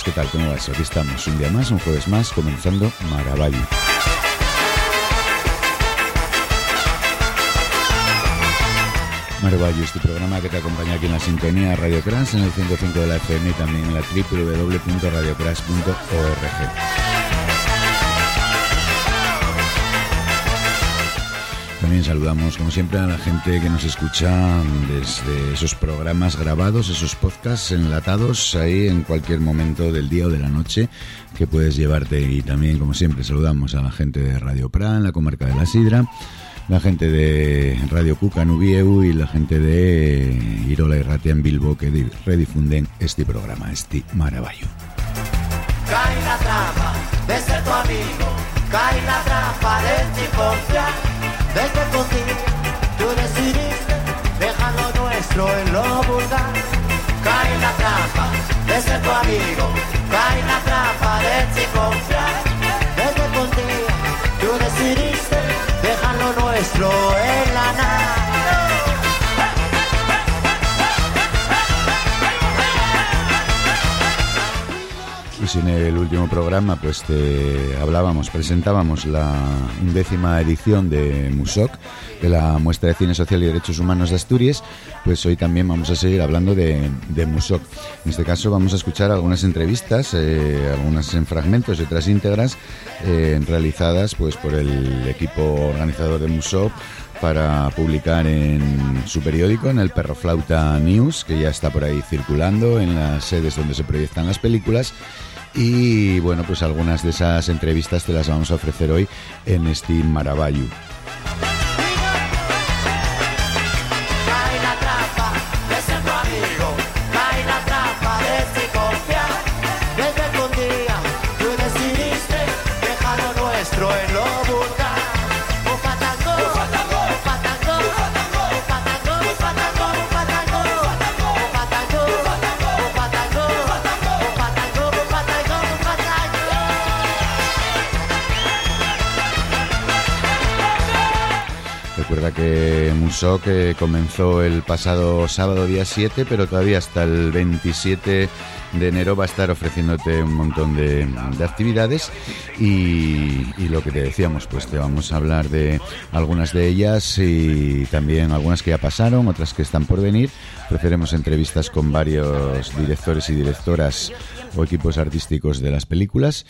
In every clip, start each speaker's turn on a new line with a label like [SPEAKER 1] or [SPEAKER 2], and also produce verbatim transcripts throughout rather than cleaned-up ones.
[SPEAKER 1] ¿qué tal? ¿Cómo vas? Aquí estamos, un día más, un jueves más, comenzando Maravallo. Maravallo es tu programa que te acompaña aquí en la sintonía Radio Crash, en el ciento cinco de la F M y también en la doble u doble u doble u punto radio crash punto org. También saludamos, como siempre, a la gente que nos escucha desde esos programas grabados, esos podcasts enlatados ahí en cualquier momento del día o de la noche que puedes llevarte. Y también, como siempre, saludamos a la gente de Radio Prat, en la comarca de la Sidra, la gente de Radio Cuca Nubieu y la gente de Irola y Ratia en Bilbo, que redifunden este programa, este Maravallo.
[SPEAKER 2] Cae la trampa de ser tu amigo, cae la trampa de ti confiar. Desde contigo tú decidiste dejar lo nuestro en lo vulgar. Cae la trampa de ser tu amigo, cae la trampa de ti confiar. Desde contigo tú decidiste dejar lo nuestro en la nada.
[SPEAKER 1] Pues en el último programa pues te hablábamos, presentábamos la undécima edición de MUSOC, de la Muestra de Cine Social y Derechos Humanos de Asturias. Pues hoy también vamos a seguir hablando de, de MUSOC. En este caso vamos a escuchar algunas entrevistas, eh, algunas en fragmentos y otras íntegras, eh, realizadas pues por el equipo organizador de MUSOC para publicar en su periódico, en el Perroflauta News, que ya está por ahí circulando en las sedes donde se proyectan las películas. Y bueno, pues algunas de esas entrevistas te las vamos a ofrecer hoy en este Maravallo. Recuerda que MUSOC eh, comenzó el pasado sábado día siete, pero todavía hasta el veintisiete de enero va a estar ofreciéndote un montón de, de actividades y, y lo que te decíamos, pues te vamos a hablar de algunas de ellas y también algunas que ya pasaron, otras que están por venir. Ofreceremos entrevistas con varios directores y directoras o equipos artísticos de las películas.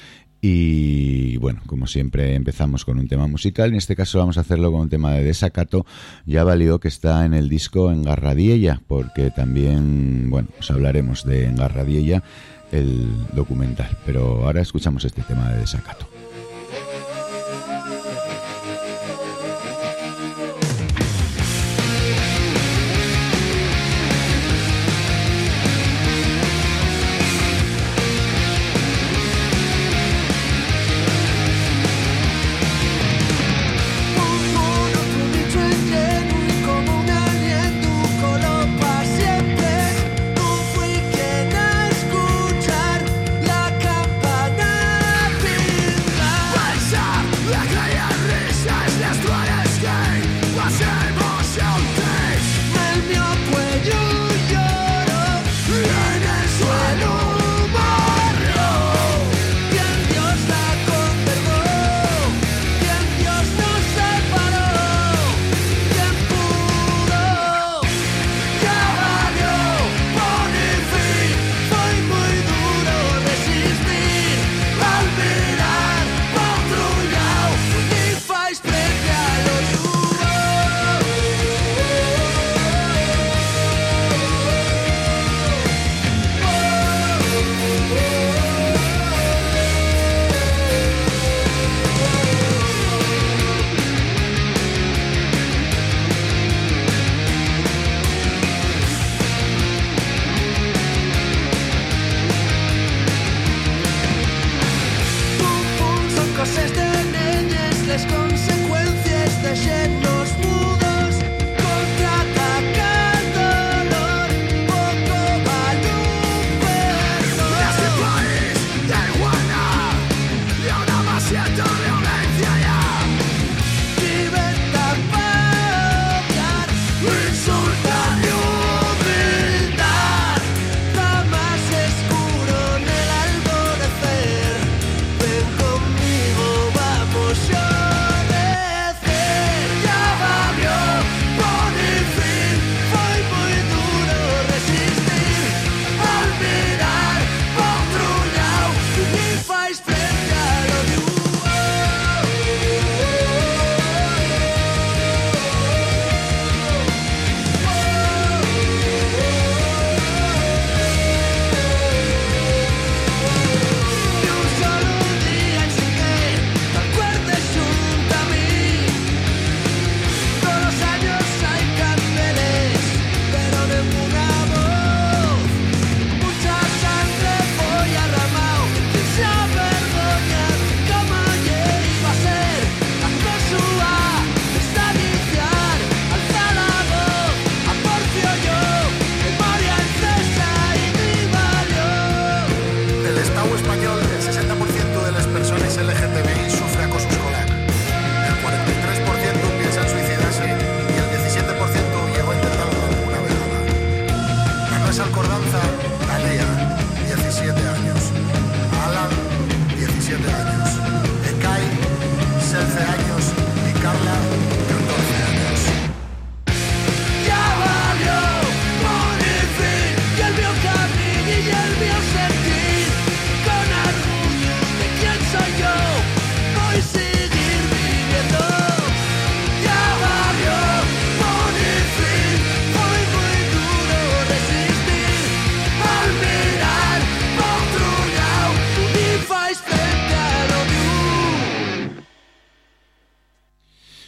[SPEAKER 1] Y bueno, como siempre empezamos con un tema musical. En este caso vamos a hacerlo con un tema de Desacato, Ya Valió, que está en el disco Engarradiella, porque también, bueno, os hablaremos de Engarradiella, el documental. Pero ahora escuchamos este tema de Desacato.
[SPEAKER 3] Insultar y humildad, jamás escuro en el alba.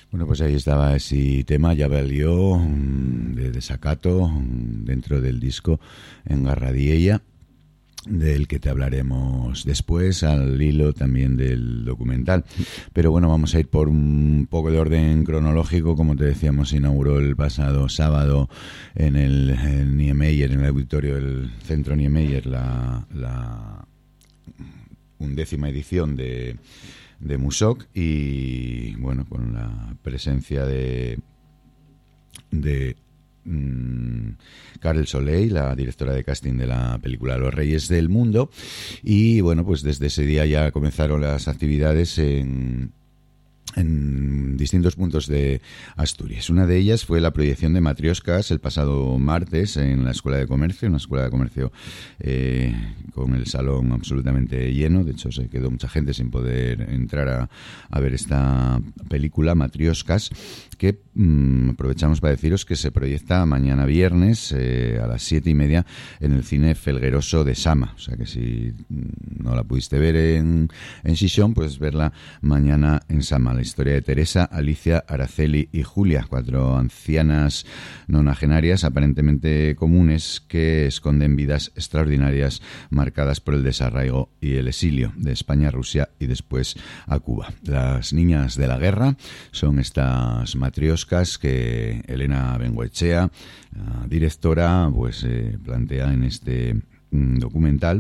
[SPEAKER 1] Bueno, pues ahí estaba ese tema, Ya valió, de desacato, dentro del disco Engarradiella, del que te hablaremos después, al hilo también del documental. Pero bueno, vamos a ir por un poco de orden cronológico. Como te decíamos, se inauguró el pasado sábado en el en Niemeyer, en el auditorio del Centro Niemeyer, la, la undécima edición de, de Musoc, y bueno, con la presencia de de Karel Soleil, la directora de casting de la película Los Reyes del Mundo. Y bueno, pues desde ese día ya comenzaron las actividades en en distintos puntos de Asturias. Una de ellas fue la proyección de Matrioscas el pasado martes en la Escuela de Comercio, una escuela de comercio eh, con el salón absolutamente lleno. De hecho, se quedó mucha gente sin poder entrar a, a ver esta película, Matrioscas, que mmm, aprovechamos para deciros que se proyecta mañana viernes eh, a las siete y media en el cine Felgueroso de Sama. O sea que si no la pudiste ver en, en Xixón, pues verla mañana en Sama. La historia de Teresa, Alicia, Araceli y Julia, cuatro ancianas nonagenarias aparentemente comunes que esconden vidas extraordinarias marcadas por el desarraigo y el exilio de España a Rusia y después a Cuba. Las niñas de la guerra son estas matrioscas que Elena Bengoechea, la directora, pues eh, plantea en este documental.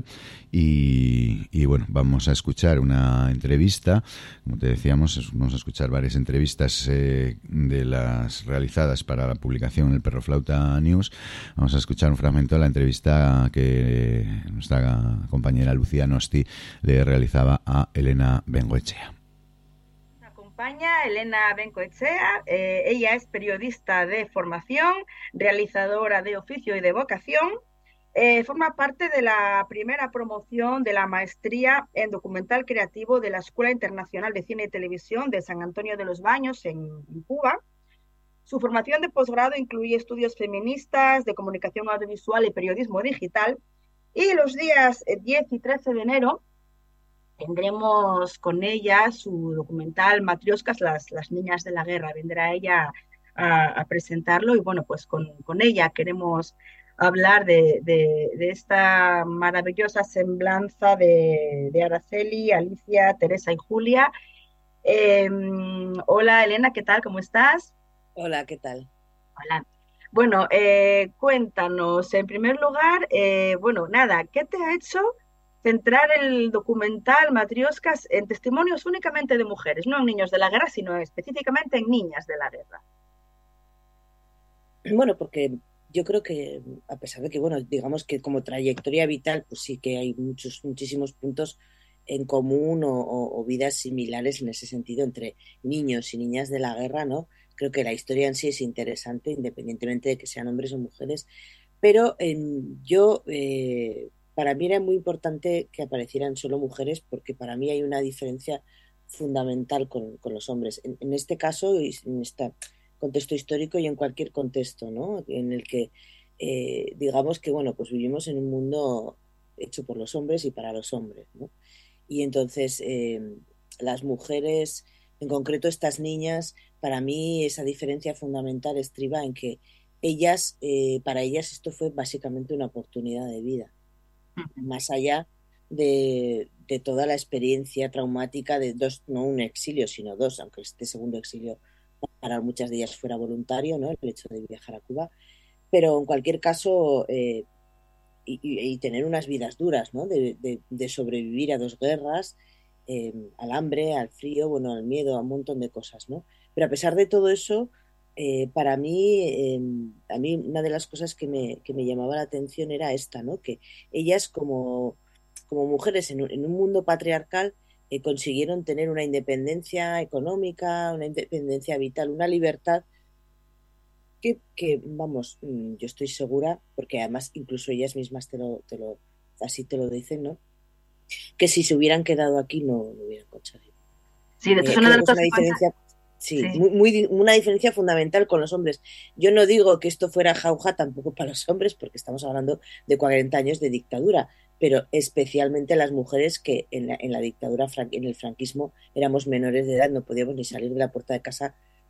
[SPEAKER 1] Y, y bueno, vamos a escuchar una entrevista, como te decíamos, vamos a escuchar varias entrevistas eh, de las realizadas para la publicación en el Perroflauta News. Vamos a escuchar un fragmento de la entrevista que nuestra compañera Lucía Nosti le realizaba a Elena Bengoechea.
[SPEAKER 3] Nos acompaña Elena Bengoechea, eh, ella es periodista de formación, realizadora de oficio y de vocación. Eh, forma parte de la primera promoción de la maestría en documental creativo de la Escuela Internacional de Cine y Televisión de San Antonio de los Baños, en, en Cuba. Su formación de posgrado incluye estudios feministas, de comunicación audiovisual y periodismo digital. Y los días diez y trece de enero tendremos con ella su documental Matrioscas, las, las niñas de la guerra. Vendrá ella a, a presentarlo y bueno, pues con, con ella queremos hablar de, de, de esta maravillosa semblanza de, de Araceli, Alicia, Teresa y Julia. Eh, hola Elena, ¿qué tal? ¿Cómo estás?
[SPEAKER 4] Hola, ¿qué tal?
[SPEAKER 3] Hola. Bueno, eh, cuéntanos, en primer lugar, eh, bueno, nada, ¿qué te ha hecho centrar el documental Matrioscas en testimonios únicamente de mujeres, no en niños de la guerra, sino específicamente en niñas de la guerra?
[SPEAKER 4] Bueno, porque yo creo que, a pesar de que, bueno, digamos que como trayectoria vital, pues sí que hay muchos, muchísimos puntos en común o, o, o vidas similares en ese sentido entre niños y niñas de la guerra, ¿no? Creo que la historia en sí es interesante, independientemente de que sean hombres o mujeres, pero en, yo, eh, para mí era muy importante que aparecieran solo mujeres, porque para mí hay una diferencia fundamental con, con los hombres. En, en este caso, en esta contexto histórico y en cualquier contexto, ¿no? En el que eh, digamos que bueno, pues vivimos en un mundo hecho por los hombres y para los hombres, ¿no? Y entonces eh, las mujeres, en concreto estas niñas, para mí esa diferencia fundamental estriba en que ellas, eh, para ellas esto fue básicamente una oportunidad de vida, más allá de, de toda la experiencia traumática de dos, no un exilio, sino dos, aunque este segundo exilio para muchas de ellas fuera voluntario, ¿no? El hecho de viajar a Cuba, pero en cualquier caso eh, y, y tener unas vidas duras, ¿no? De, de, de sobrevivir a dos guerras, eh, al hambre, al frío, bueno, al miedo, a un montón de cosas, ¿no? Pero a pesar de todo eso, eh, para mí, eh, a mí una de las cosas que me, que me llamaba la atención era esta, ¿no? Que ellas como, como mujeres en un, en un mundo patriarcal Eh, consiguieron tener una independencia económica, una independencia vital, una libertad que, que, vamos, yo estoy segura, porque además incluso ellas mismas te lo, te lo, así te lo dicen, ¿no? Que si se hubieran quedado aquí no lo hubieran conseguido.
[SPEAKER 3] Sí, de hecho,
[SPEAKER 4] eh,
[SPEAKER 3] una, de
[SPEAKER 4] es una diferencia, sí,
[SPEAKER 3] sí.
[SPEAKER 4] Muy, muy, una diferencia fundamental con los hombres. Yo no digo que esto fuera jauja tampoco para los hombres, porque estamos hablando de cuarenta años de dictadura, pero especialmente las mujeres que en la, en la dictadura, en el franquismo, éramos menores de edad, no podíamos ni salir de la puerta de casa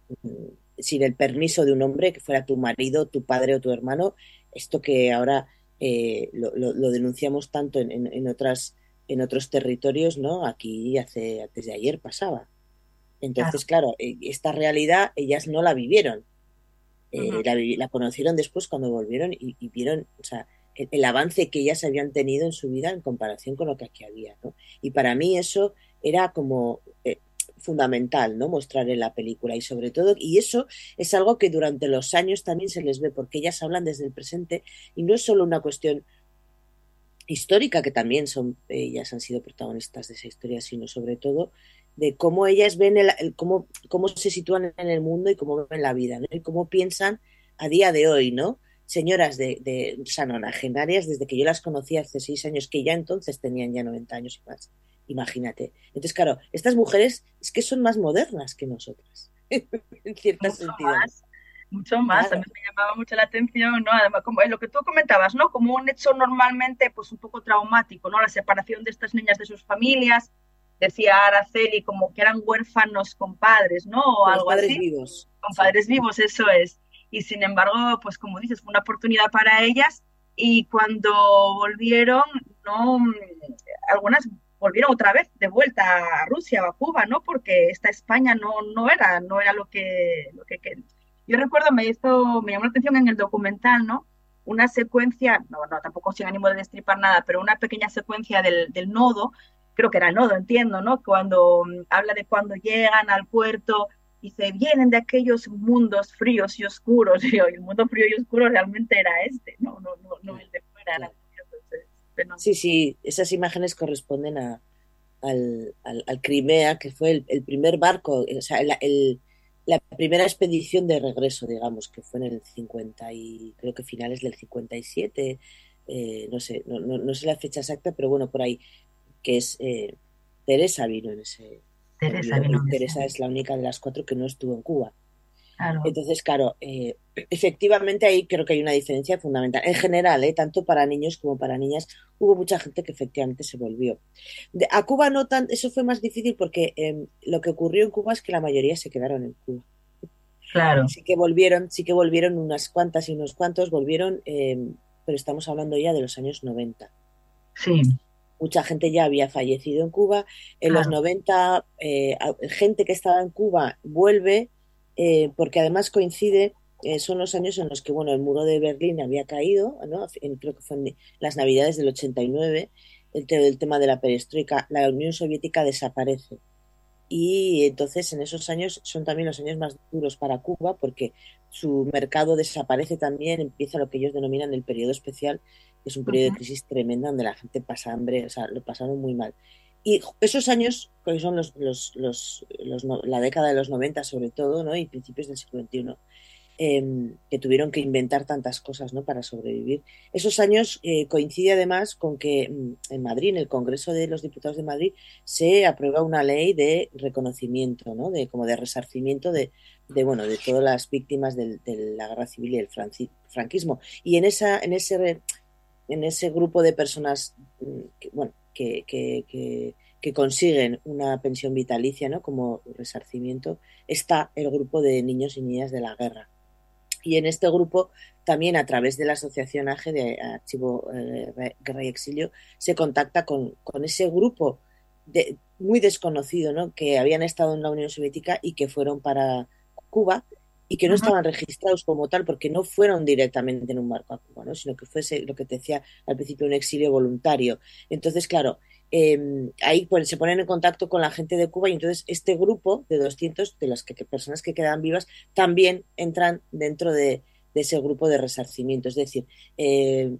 [SPEAKER 4] sin el permiso de un hombre, que fuera tu marido, tu padre o tu hermano, esto que ahora eh, lo, lo, lo, denunciamos tanto en, en, en, otras, en otros territorios, ¿no? Aquí hace, antes de ayer pasaba. Entonces, claro, claro esta realidad ellas no la vivieron. Eh, uh-huh. la, la conocieron después cuando volvieron y, y vieron, o sea, el, el avance que ellas habían tenido en su vida en comparación con lo que aquí había, ¿no? Y para mí eso era como eh, fundamental, ¿no? Mostrar en la película y sobre todo, y eso es algo que durante los años también se les ve, porque ellas hablan desde el presente y no es solo una cuestión histórica, que también son, ellas han sido protagonistas de esa historia, sino sobre todo de cómo ellas ven el, el cómo, cómo se sitúan en el mundo y cómo ven la vida, ¿no? Y cómo piensan a día de hoy, ¿no? Señoras de, de o sea, nonagenarias, desde que yo las conocí hace seis años, que ya entonces tenían ya noventa años y más. Imagínate. Entonces, claro, estas mujeres es que son más modernas que nosotras, en cierto
[SPEAKER 3] mucho
[SPEAKER 4] sentido.
[SPEAKER 3] Más, mucho más, claro. A mí me llamaba mucho la atención, ¿no? Además, como lo que tú comentabas, ¿no? Como un hecho normalmente, pues un poco traumático, ¿no? La separación de estas niñas de sus familias. Decía Araceli como que eran huérfanos con padres, ¿no? O
[SPEAKER 4] con
[SPEAKER 3] algo
[SPEAKER 4] padres
[SPEAKER 3] así.
[SPEAKER 4] Vivos.
[SPEAKER 3] Con sí. Padres vivos, eso es. Y sin embargo, pues como dices, fue una oportunidad para ellas y cuando volvieron, no, algunas volvieron otra vez de vuelta a Rusia o a Cuba, ¿no? Porque esta España no, no era, no era lo que, lo que, que... Yo recuerdo, me hizo, me llamó la atención en el documental, ¿no? Una secuencia, no, no, tampoco sin ánimo de destripar nada, pero una pequeña secuencia del, del nodo, creo que era el nodo, entiendo, ¿no? Cuando um, habla de cuando llegan al puerto y se vienen de aquellos mundos fríos y oscuros, y el mundo frío y oscuro realmente era este, no, no, no, no el de fuera. Era entonces, bueno.
[SPEAKER 4] Sí, sí, esas imágenes corresponden a, al, al, al Crimea, que fue el, el primer barco, o sea, el, el, la primera expedición de regreso, digamos, que fue en el cincuenta y creo que finales del cincuenta y siete, eh, no sé, no, no, no sé la fecha exacta, pero bueno, por ahí, que es eh, Teresa vino en ese.
[SPEAKER 3] Teresa, vino en
[SPEAKER 4] Teresa
[SPEAKER 3] ese.
[SPEAKER 4] es la única de las cuatro que no estuvo en Cuba.
[SPEAKER 3] Claro.
[SPEAKER 4] Entonces, claro, eh, efectivamente ahí creo que hay una diferencia fundamental. En general, eh, tanto para niños como para niñas, hubo mucha gente que efectivamente se volvió. De, a Cuba no tan, eso fue más difícil porque eh, lo que ocurrió en Cuba es que la mayoría se quedaron en Cuba.
[SPEAKER 3] Claro.
[SPEAKER 4] Sí que volvieron, sí que volvieron unas cuantas y unos cuantos, volvieron, eh, pero estamos hablando ya de los años noventa.
[SPEAKER 3] Sí.
[SPEAKER 4] Mucha gente ya había fallecido en Cuba. En claro. los noventa, eh, gente que estaba en Cuba vuelve, eh, porque además coincide, eh, son los años en los que bueno, el muro de Berlín había caído, ¿no? En, creo que fue en las navidades del ochenta y nueve, el, el tema de la perestroika, la Unión Soviética desaparece. Y entonces en esos años son también los años más duros para Cuba, porque su mercado desaparece también, empieza lo que ellos denominan el periodo especial, que es un periodo uh-huh. de crisis tremenda donde la gente pasa hambre, o sea, lo pasaron muy mal. Y esos años, que son los, los, los, los, la década de los noventa sobre todo, ¿no? Y principios del siglo veintiuno, eh, que tuvieron que inventar tantas cosas, ¿no? Para sobrevivir. Esos años eh, coincide además con que en Madrid, en el Congreso de los Diputados de Madrid, se aprueba una ley de reconocimiento, ¿no? De, como de resarcimiento de, de, bueno, de todas las víctimas del, de la guerra civil y el franquismo. Y en, esa, en, ese, en ese grupo de personas que, bueno, que, que, que, que consiguen una pensión vitalicia, ¿no? Como resarcimiento, está el grupo de niños y niñas de la guerra. Y en este grupo, también a través de la Asociación A G E, de Archivo eh, Guerra y Exilio, se contacta con, con ese grupo de, muy desconocido, ¿no? Que habían estado en la Unión Soviética y que fueron para Cuba y que no uh-huh. estaban registrados como tal porque no fueron directamente en un barco a Cuba, ¿no? Sino que fuese lo que te decía al principio, un exilio voluntario. Entonces, claro, eh, ahí pues, se ponen en contacto con la gente de Cuba y entonces este grupo de doscientos de las que, que personas que quedan vivas también entran dentro de, de ese grupo de resarcimiento. Es decir, eh,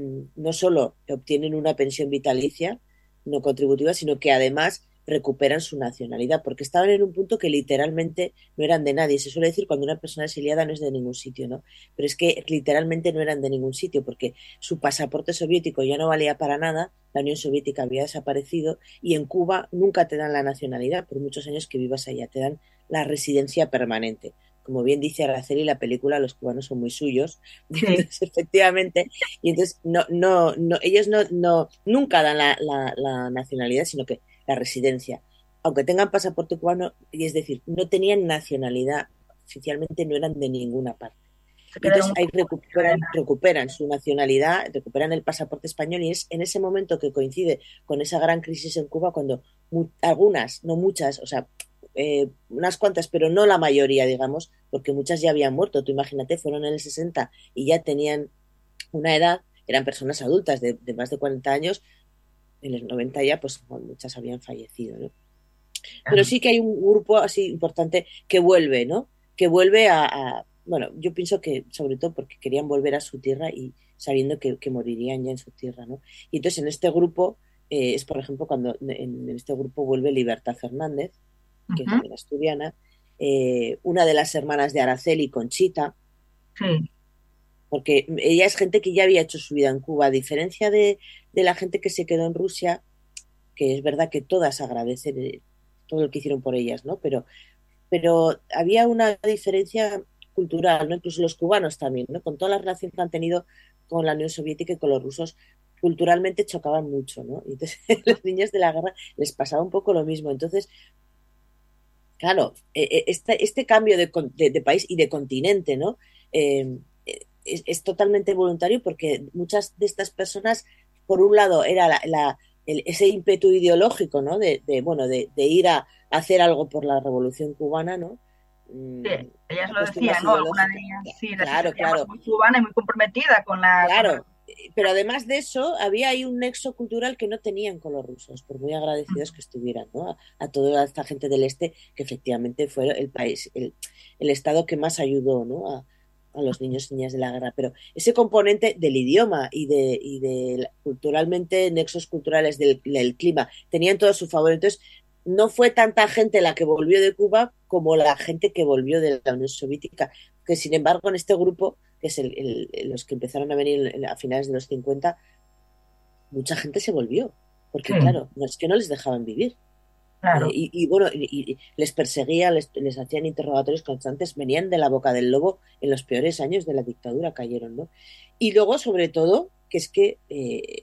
[SPEAKER 4] no solo obtienen una pensión vitalicia no contributiva, sino que además recuperan su nacionalidad, porque estaban en un punto que literalmente no eran de nadie. Se suele decir cuando una persona es exiliada no es de ningún sitio, ¿no? Pero es que literalmente no eran de ningún sitio, porque su pasaporte soviético ya no valía para nada, la Unión Soviética había desaparecido y en Cuba nunca te dan la nacionalidad, por muchos años que vivas allá, te dan la residencia permanente. Como bien dice Araceli, la película, los cubanos son muy suyos, sí. Entonces, efectivamente, y entonces no, no, no, ellos no, no, nunca dan la, la, la nacionalidad, sino que la residencia, aunque tengan pasaporte cubano, y es decir, no tenían nacionalidad oficialmente no eran de ninguna parte.
[SPEAKER 3] Se
[SPEAKER 4] Y entonces
[SPEAKER 3] quedaron
[SPEAKER 4] ahí
[SPEAKER 3] un poco
[SPEAKER 4] recuperan,
[SPEAKER 3] fuera.
[SPEAKER 4] recuperan su nacionalidad, recuperan el pasaporte español y es en ese momento que coincide con esa gran crisis en Cuba cuando mu- algunas, no muchas, o sea, eh, unas cuantas, pero no la mayoría, digamos, porque muchas ya habían muerto. Tú imagínate, fueron en el sesenta y ya tenían una edad, eran personas adultas de, de más de cuarenta años, en los noventa ya, pues muchas habían fallecido, ¿no? Pero
[SPEAKER 3] Claro.
[SPEAKER 4] sí que hay un grupo así importante que vuelve, ¿no? Que vuelve a, a- bueno, yo pienso que sobre todo porque querían volver a su tierra y sabiendo que, que morirían ya en su tierra, ¿no? Y entonces en este grupo, eh, es por ejemplo cuando en, en este grupo vuelve Libertad Fernández, que es
[SPEAKER 3] Ujú.
[SPEAKER 4] también asturiana, eh, una de las hermanas de Araceli, Conchita,
[SPEAKER 3] Sí,
[SPEAKER 4] porque ella es gente que ya había hecho su vida en Cuba, a diferencia de, de la gente que se quedó en Rusia, que es verdad que todas agradecen eh, todo lo que hicieron por ellas, ¿no? Pero, pero había una diferencia cultural, ¿no? Incluso los cubanos también, ¿no? Con toda la relación que han tenido con la Unión Soviética y con los rusos, culturalmente chocaban mucho, ¿no? Y entonces los niños de la guerra les pasaba un poco lo mismo. Entonces, claro, eh, este, este cambio de, de, de, país y de continente, ¿no? Eh, es, es, totalmente voluntario porque muchas de estas personas, por un lado, era la, la, el, ese ímpetu ideológico, ¿no? De, de bueno, de, de, ir a hacer algo por la Revolución Cubana, ¿no?
[SPEAKER 3] sí,
[SPEAKER 4] Mm,
[SPEAKER 3] ellas
[SPEAKER 4] la
[SPEAKER 3] lo
[SPEAKER 4] cuestión
[SPEAKER 3] decían,
[SPEAKER 4] más
[SPEAKER 3] ¿no? Alguna de
[SPEAKER 4] ideológica.
[SPEAKER 3] ellas sí, se
[SPEAKER 4] Claro,
[SPEAKER 3] sentía
[SPEAKER 4] claro.
[SPEAKER 3] muy cubana y muy comprometida con la, con la
[SPEAKER 4] Claro, pero además de eso, había ahí un nexo cultural que no tenían con los rusos, por muy agradecidos que estuvieran, ¿no? A, a toda esta gente del este, que efectivamente fue el país, el, el estado que más ayudó, ¿no? A, a los niños y niñas de la guerra. Pero ese componente del idioma y de, y de culturalmente, nexos culturales del, del clima, tenían todo a su favor. Entonces, no fue tanta gente la que volvió de Cuba como la gente que volvió de la Unión Soviética, que sin embargo en este grupo, que es el, el, los que empezaron a venir a finales de los cincuenta, mucha gente se volvió, porque
[SPEAKER 3] sí,
[SPEAKER 4] claro, no es que no les dejaban vivir. Eh,
[SPEAKER 3] claro.
[SPEAKER 4] y, y, bueno, y, y les perseguía, les, les hacían interrogatorios constantes, venían de la boca del lobo en los peores años de la dictadura, cayeron, ¿no? Y luego, sobre todo, que es que eh,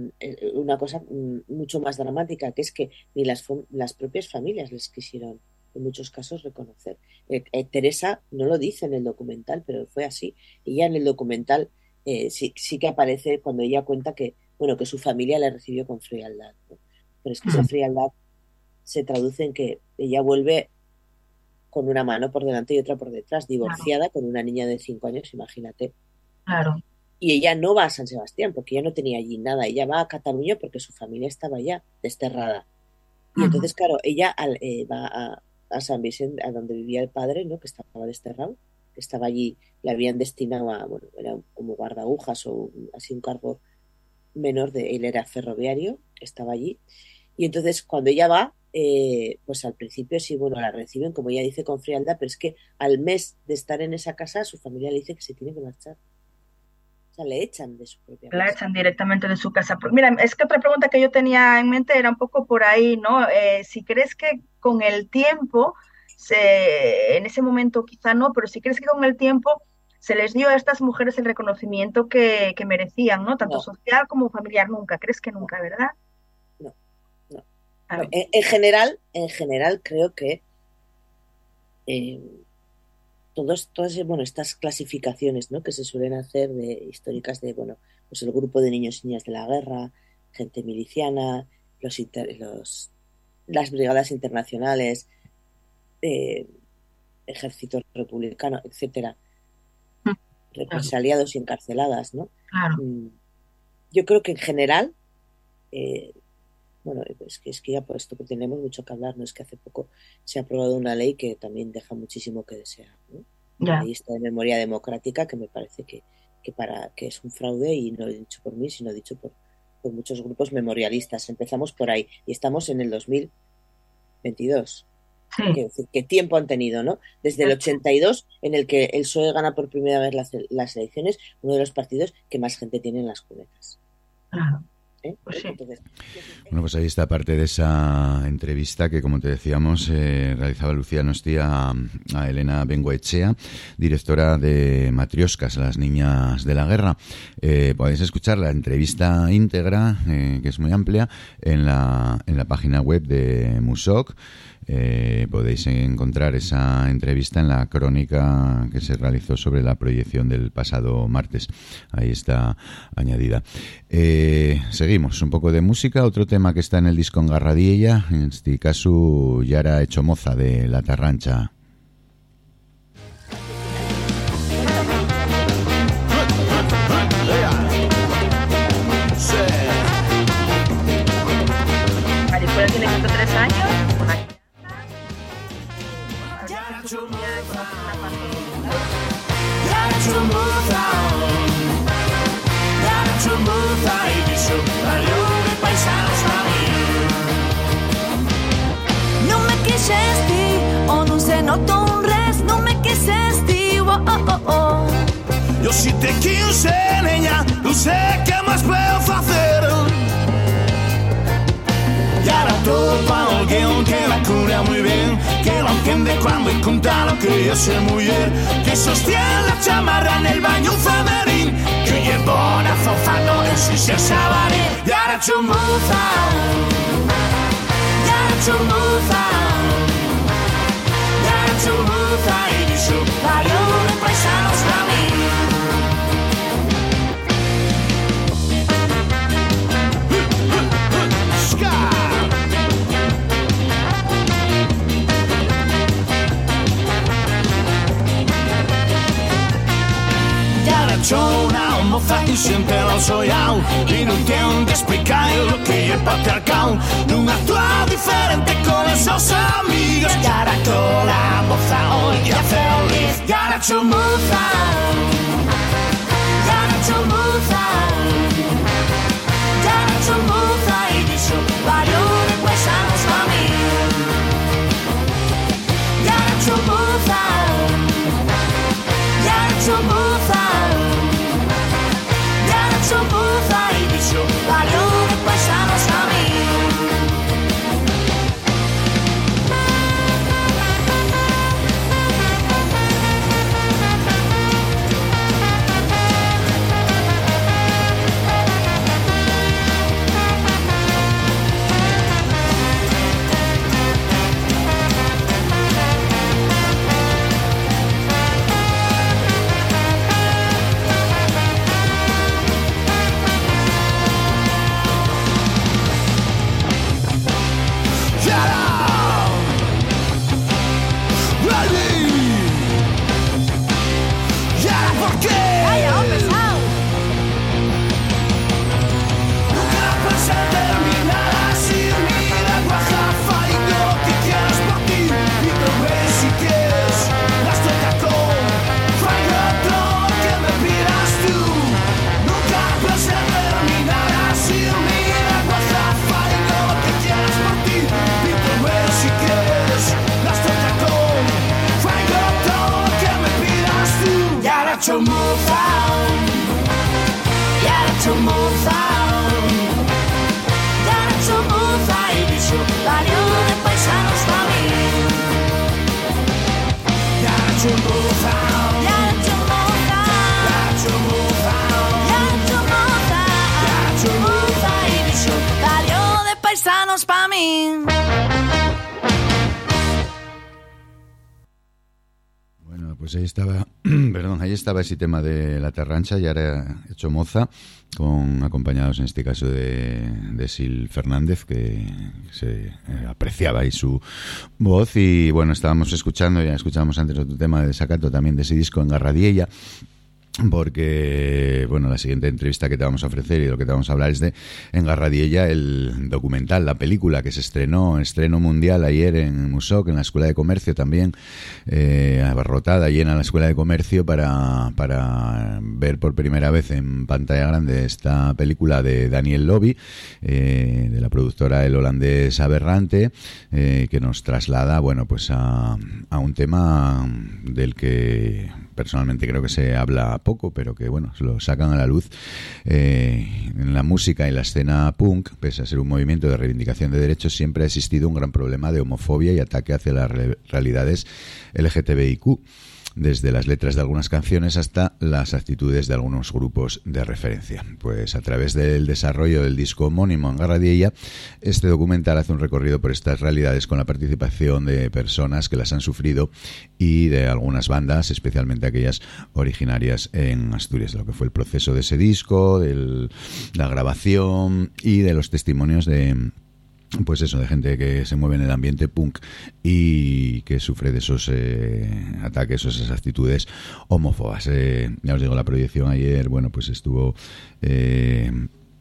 [SPEAKER 4] una cosa mucho más dramática, que es que ni las, las propias familias les quisieron en muchos casos reconocer. Eh, eh, Teresa no lo dice en el documental, pero fue así. Ella en el documental eh, sí, sí que aparece cuando ella cuenta que, bueno, que su familia la recibió con frialdad, ¿no? Pero es que esa frialdad se traduce en que ella vuelve con una mano por delante y otra por detrás, divorciada, claro, con una niña de cinco años, imagínate.
[SPEAKER 3] Claro.
[SPEAKER 4] Y ella no va a San Sebastián porque ella no tenía allí nada, ella va a Cataluña porque su familia estaba allá, desterrada. Y uh-huh. entonces, claro, ella eh, va a, a San Vicente, a donde vivía el padre, ¿no? Que estaba desterrado, que estaba allí, le habían destinado a, bueno, era como guardagujas o así un cargo menor, de él era ferroviario, estaba allí. Y entonces cuando ella va, eh, pues al principio sí, bueno, la reciben, como ella dice, con frialdad, pero es que al mes de estar en esa casa, su familia le dice que se tiene que marchar. O sea, le echan de su propia casa.
[SPEAKER 3] La echan directamente de su casa. Mira, es que otra pregunta que yo tenía en mente era un poco por ahí, ¿no? Eh, si crees que con el tiempo, se, en ese momento quizá no, pero si crees que con el tiempo se les dio a estas mujeres el reconocimiento que, que merecían, ¿no? Tanto no. social como familiar, nunca. ¿Crees que nunca,
[SPEAKER 4] no.
[SPEAKER 3] verdad?
[SPEAKER 4] No, no. Claro. En, en general, en general creo que eh, todos, todas bueno, estas clasificaciones, ¿no? Que se suelen hacer de históricas de, bueno, pues el grupo de niños y niñas de la guerra, gente miliciana, los, inter, los las brigadas internacionales, eh, ejército republicano, etcétera,
[SPEAKER 3] claro.
[SPEAKER 4] represaliados y encarceladas, ¿no?
[SPEAKER 3] Claro.
[SPEAKER 4] Yo creo que en general, eh, bueno, es que, es que ya por esto que tenemos mucho que hablar, no es que hace poco se ha aprobado una ley que también deja muchísimo que desear, ¿no?
[SPEAKER 3] Ya.
[SPEAKER 4] La ley esta de memoria democrática, que me parece que, que para que es un fraude, y no dicho por mí, sino dicho por, por muchos grupos memorialistas. Empezamos por ahí y estamos en el dos mil veintidós.
[SPEAKER 3] Sí.
[SPEAKER 4] Quiero decir, ¿qué tiempo han tenido, no? Desde el ochenta y dos, en el que el P S O E gana por primera vez las, las elecciones, uno de los partidos que más gente tiene en las cunetas.
[SPEAKER 3] Claro.
[SPEAKER 4] ¿Eh?
[SPEAKER 3] Pues sí.
[SPEAKER 4] Entonces,
[SPEAKER 1] bueno, pues ahí está parte de esa entrevista que, como te decíamos, eh, realizaba Lucía Nostía a, a Elena Bengoechea, directora de Matrioscas, las niñas de la guerra. Eh, podéis escuchar la entrevista íntegra, eh, que es muy amplia, en la, en la página web de Musoc. Eh, podéis encontrar esa entrevista en la crónica que se realizó sobre la proyección del pasado martes. Ahí está añadida. Eh, seguimos, un poco de música. Otro tema que está en el disco Engarradiella, en este caso Yara Echomoza de La Tarrancha.
[SPEAKER 3] Marifuela tiene ciento tres años.
[SPEAKER 5] Non me chiesesti, o non se noto un res, non me chiesesti, oh oh oh.
[SPEAKER 6] Yo si te quise, niña, no sé qué más puedo hacer. Y ahora topa alguien que la cura muy bien, que lo entiende cuando encuentra lo que yo soy mujer, que sostiene la chamarra en el baño femenino, que hoy es buena zozando en su ser sabarín. Y ahora chumuza, y ahora chumuza, y ahora chumuza, y dice, varios de paisanos a mí. C'ho una moza y siempre lo soy out y no entiende explicar lo que es patriarcal. No actúa diferente con esos amigos. Y ahora con la moza hoy ya feliz. Y ahora chumuza, y ahora chumuza, y ahora chumuza y dice varios de paisanos a mí. Y ahora chumuza, y ahora chumuza. Chumuza y dice varios de paisanos a mí. Chumuza, ya chumuza, ya chumuza y dice varios de paisanos a mí. Ya chumuza, ya chumuza, ya chumuza, ya chumuza, ya chumuza y dice varios de paisanos para mí.
[SPEAKER 1] Pues ahí estaba, perdón, ahí estaba ese tema de La Tarrancha, ya era hecho moza, con acompañados en este caso de, de Sil Fernández, que se eh, apreciaba ahí su voz. Y bueno, estábamos escuchando, ya escuchábamos antes otro tema de desacato también de ese disco Engarradiella, porque bueno, la siguiente entrevista que te vamos a ofrecer y de lo que te vamos a hablar es de Engarradiella, el documental, la película que se estrenó, estreno mundial ayer en Musoc, en la Escuela de Comercio también, eh, abarrotada, llena la Escuela de Comercio para, para ver por primera vez en pantalla grande esta película de Daniel Lobby, eh, de la productora El Holandés Aberrante, eh, que nos traslada, bueno, pues a, a un tema del que personalmente creo que se habla poco, pero que bueno, lo sacan a la luz. Eh, en la música y la escena punk, pese a ser un movimiento de reivindicación de derechos, siempre ha existido un gran problema de homofobia y ataque hacia las re- realidades L G T B I Q. desde las letras de algunas canciones hasta las actitudes de algunos grupos de referencia. Pues a través del desarrollo del disco homónimo Engarradiella, este documental hace un recorrido por estas realidades con la participación de personas que las han sufrido y de algunas bandas, especialmente aquellas originarias en Asturias, de lo que fue el proceso de ese disco, de la grabación y de los testimonios de, pues eso, de gente que se mueve en el ambiente punk y que sufre de esos eh, ataques o esas actitudes homófobas. Eh, ya os digo, la proyección ayer, bueno, pues estuvo eh,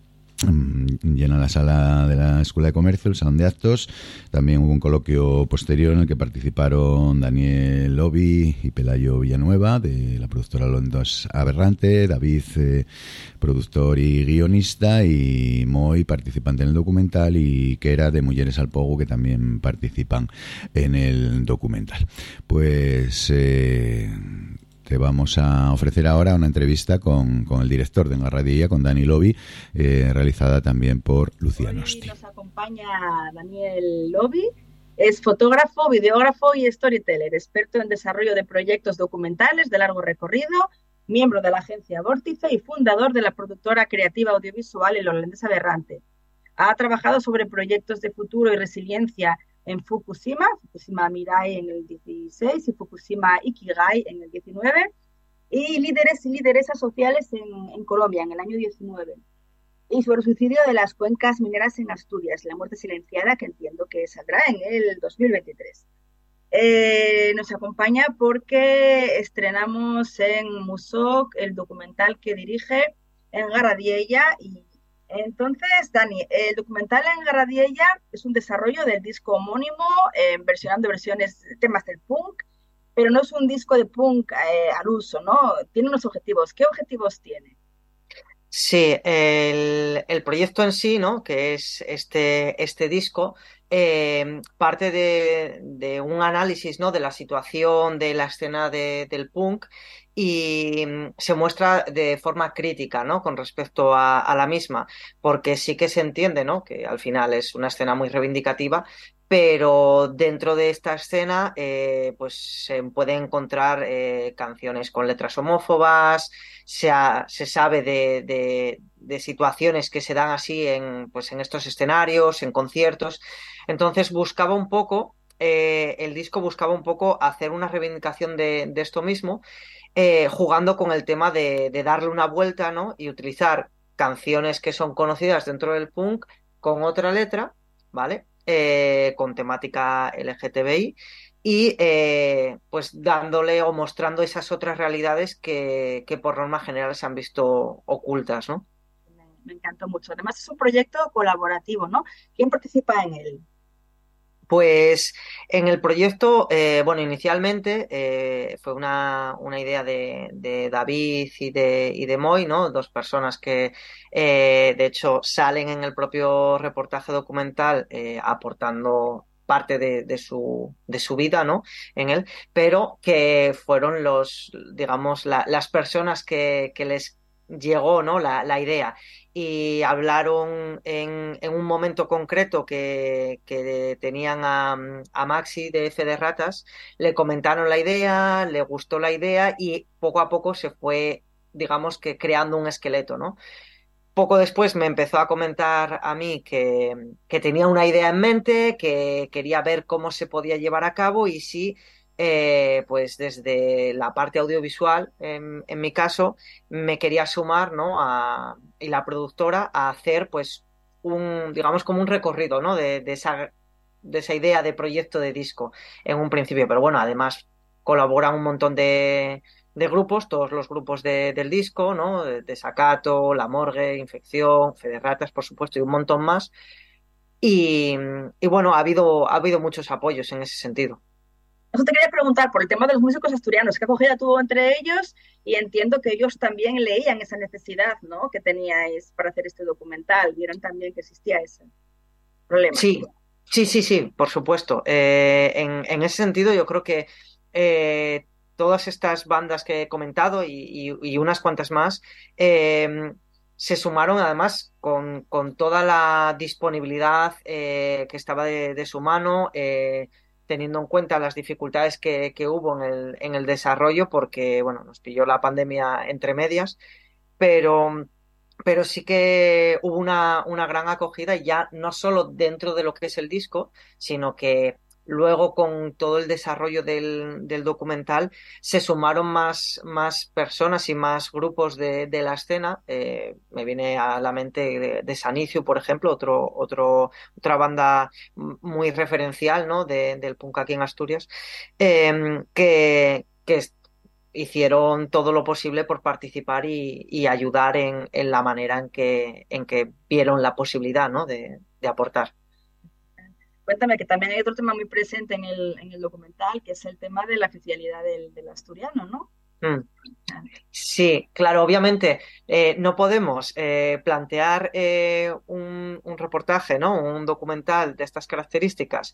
[SPEAKER 1] llena la sala de la Escuela de Comercio, el salón de actos. También hubo un coloquio posterior en el que participaron Daniel Lobi y Pelayo Villanueva, de la productora Londres Aberrante, David, eh, productor y guionista, y Moi, participante en el documental, y Kera, de Mujeres al Pogo, que también participan en el documental. Pues eh, te vamos a ofrecer ahora una entrevista con, con el director de Engarradiella, con Dani Lobi, eh, realizada también por Lucía Nosti.
[SPEAKER 3] Hoy nos acompaña Daniel Lobi, es fotógrafo, videógrafo y storyteller, experto en desarrollo de proyectos documentales de largo recorrido, miembro de la agencia Vórtice y fundador de la productora creativa audiovisual El Holandés Aberrante. Ha trabajado sobre proyectos de futuro y resiliencia en Fukushima, Fukushima Mirai en el dieciséis y Fukushima Ikigai en el diecinueve, y líderes y lideresas sociales en, en Colombia en el año diecinueve. Y sobre el suicidio de las cuencas mineras en Asturias, la muerte silenciada, que entiendo que saldrá en el dos mil veintitrés. Eh, nos acompaña porque estrenamos en Musoc el documental que dirige Engarradiella. Y entonces, Dani, el documental Engarradiella es un desarrollo del disco homónimo, eh, versionando versiones, temas del punk, pero no es un disco de punk eh, al uso, ¿no? Tiene unos objetivos. ¿Qué objetivos tiene?
[SPEAKER 7] Sí, el, el proyecto en sí, ¿no? Que es este, este disco, eh, parte de, de un análisis, ¿no? De la situación de la escena de, del punk, y mm, se muestra de forma crítica, ¿no? Con respecto a, a la misma, porque sí que se entiende, ¿no? Que al final es una escena muy reivindicativa, pero dentro de esta escena eh, pues se pueden encontrar eh, canciones con letras homófobas. Se, ha, se sabe de, de, de situaciones que se dan así en, pues en estos escenarios, en conciertos. Entonces buscaba un poco, eh, el disco buscaba un poco hacer una reivindicación de, de esto mismo, eh, jugando con el tema de, de darle una vuelta, ¿no? Y utilizar canciones que son conocidas dentro del punk con otra letra, ¿vale? Eh, con temática L G T B I, y eh, pues dándole o mostrando esas otras realidades que, que por norma general se han visto ocultas, ¿no?
[SPEAKER 3] Me, me encantó mucho. Además es un proyecto colaborativo, ¿no? ¿Quién participa en él?
[SPEAKER 7] Pues en el proyecto, eh, bueno, inicialmente eh, fue una, una idea de, de David y de, y de Moi, ¿no? Dos personas que eh, de hecho salen en el propio reportaje documental eh, aportando parte de, de su, de su vida, ¿no? En él, pero que fueron los, digamos, la, las personas que, que les llegó, ¿no? La, la idea. Y hablaron en, en un momento concreto que, que tenían a, a Maxi de F de Ratas, le comentaron la idea, le gustó la idea y poco a poco se fue, digamos que creando un esqueleto, ¿no? Poco después me empezó a comentar a mí que, que tenía una idea en mente, que quería ver cómo se podía llevar a cabo y si eh, pues desde la parte audiovisual, en, en mi caso, me quería sumar, ¿no? A, y la productora a hacer pues un, digamos, como un recorrido, ¿no? De, de, esa, de esa idea de proyecto de disco en un principio. Pero bueno, además colaboran un montón de, de grupos, todos los grupos de, del disco, ¿no? De, de Sacato, La Morgue, Infección, Fede Ratas, por supuesto, y un montón más. Y, y bueno, ha habido, ha habido muchos apoyos en ese sentido.
[SPEAKER 3] Eso te quería preguntar por el tema de los músicos asturianos, ¿qué acogida tuvo entre ellos? Y entiendo que ellos también leían esa necesidad, ¿no? Que teníais para hacer este documental, vieron también que existía ese problema.
[SPEAKER 7] Sí, sí, sí, sí, por supuesto. Eh, en, en ese sentido, yo creo que eh, todas estas bandas que he comentado y, y, y unas cuantas más eh, se sumaron además con, con toda la disponibilidad eh, que estaba de, de su mano. Eh, teniendo en cuenta las dificultades que, que hubo en el, en el desarrollo, porque, bueno, nos pilló la pandemia entre medias, pero, pero sí que hubo una, una gran acogida, ya no solo dentro de lo que es el disco, sino que luego con todo el desarrollo del, del documental se sumaron más, más personas y más grupos de, de la escena. Eh, me viene a la mente de, de Sanicio, por ejemplo, otro, otro, otra banda muy referencial, ¿no? de, del punk aquí en Asturias, eh, que, que hicieron todo lo posible por participar y, y ayudar en, en la manera en que, en que vieron la posibilidad, ¿no? de, de aportar.
[SPEAKER 3] Cuéntame, que también hay otro tema muy presente en el, en el documental, que es el tema de la oficialidad del, del asturiano, ¿no?
[SPEAKER 7] Mm. Sí, claro, obviamente eh, no podemos eh, plantear eh, un, un reportaje, ¿no? Un documental de estas características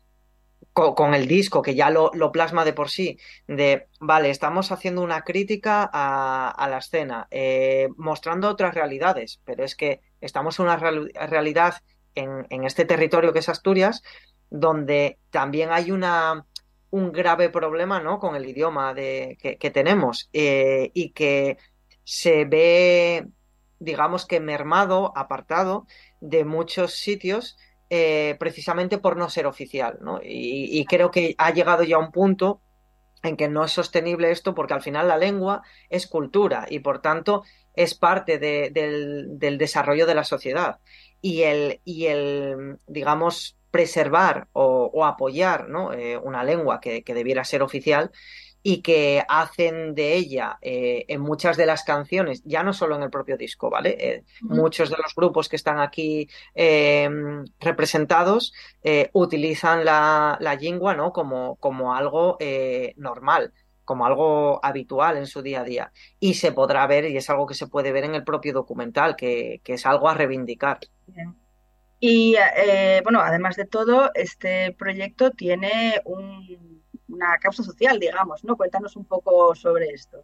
[SPEAKER 7] con, con el disco, que ya lo, lo plasma de por sí, de, vale, estamos haciendo una crítica a, a la escena, eh, mostrando otras realidades, pero es que estamos en una real, realidad en, en este territorio que es Asturias, donde también hay una, un grave problema, ¿no? con el idioma de, que, que tenemos eh, y que se ve, digamos que mermado, apartado de muchos sitios eh, precisamente por no ser oficial, ¿no? Y, y creo que ha llegado ya un punto en que no es sostenible esto, porque al final la lengua es cultura y por tanto es parte de, del, del desarrollo de la sociedad. Y el, y el digamos, preservar o, o apoyar, ¿no? eh, una lengua que, que debiera ser oficial y que hacen de ella eh, en muchas de las canciones, ya no solo en el propio disco, ¿vale? Eh, uh-huh. Muchos de los grupos que están aquí eh, representados eh, utilizan la, la lingua, ¿no? como, como algo eh, normal, como algo habitual en su día a día. Y se podrá ver, y es algo que se puede ver en el propio documental, que, que es algo a reivindicar.
[SPEAKER 3] Bien. Y eh, bueno, además de todo, este proyecto tiene un una causa social, digamos, ¿no? Cuéntanos un poco sobre esto.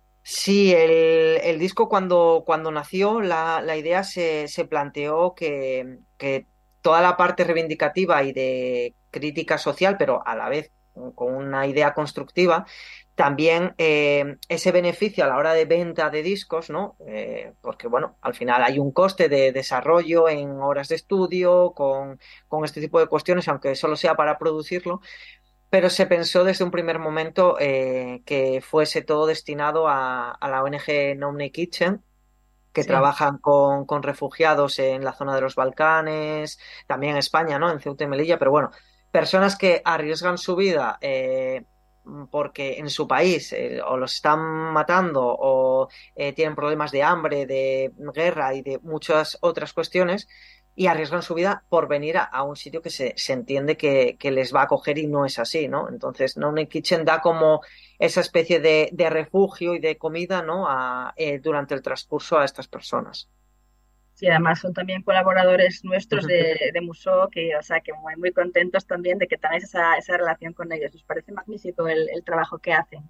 [SPEAKER 7] Sí, el, el disco cuando, cuando nació, la, la idea se, se planteó que, que toda la parte reivindicativa y de crítica social, pero a la vez con una idea constructiva, también eh, ese beneficio a la hora de venta de discos, ¿no? Eh, porque, bueno, al final hay un coste de desarrollo en horas de estudio, con, con este tipo de cuestiones, aunque solo sea para producirlo, pero se pensó desde un primer momento eh, que fuese todo destinado a, a la O N G No Name Kitchen, que sí. trabajan con, con refugiados en la zona de los Balcanes, también en España, ¿no? En Ceuta y Melilla, pero bueno, personas que arriesgan su vida eh, porque en su país eh, o los están matando o eh, tienen problemas de hambre, de guerra y de muchas otras cuestiones, y arriesgan su vida por venir a, a un sitio que se, se entiende que, que les va a acoger y no es así, ¿no? Entonces, No Name Kitchen da como esa especie de, de refugio y de comida, ¿no? A, eh, durante el transcurso a estas personas.
[SPEAKER 3] Sí, además son también colaboradores nuestros de, de Musó, que, o sea, que muy, muy contentos también de que tengáis esa, esa relación con ellos. Nos parece magnífico el, el trabajo que hacen.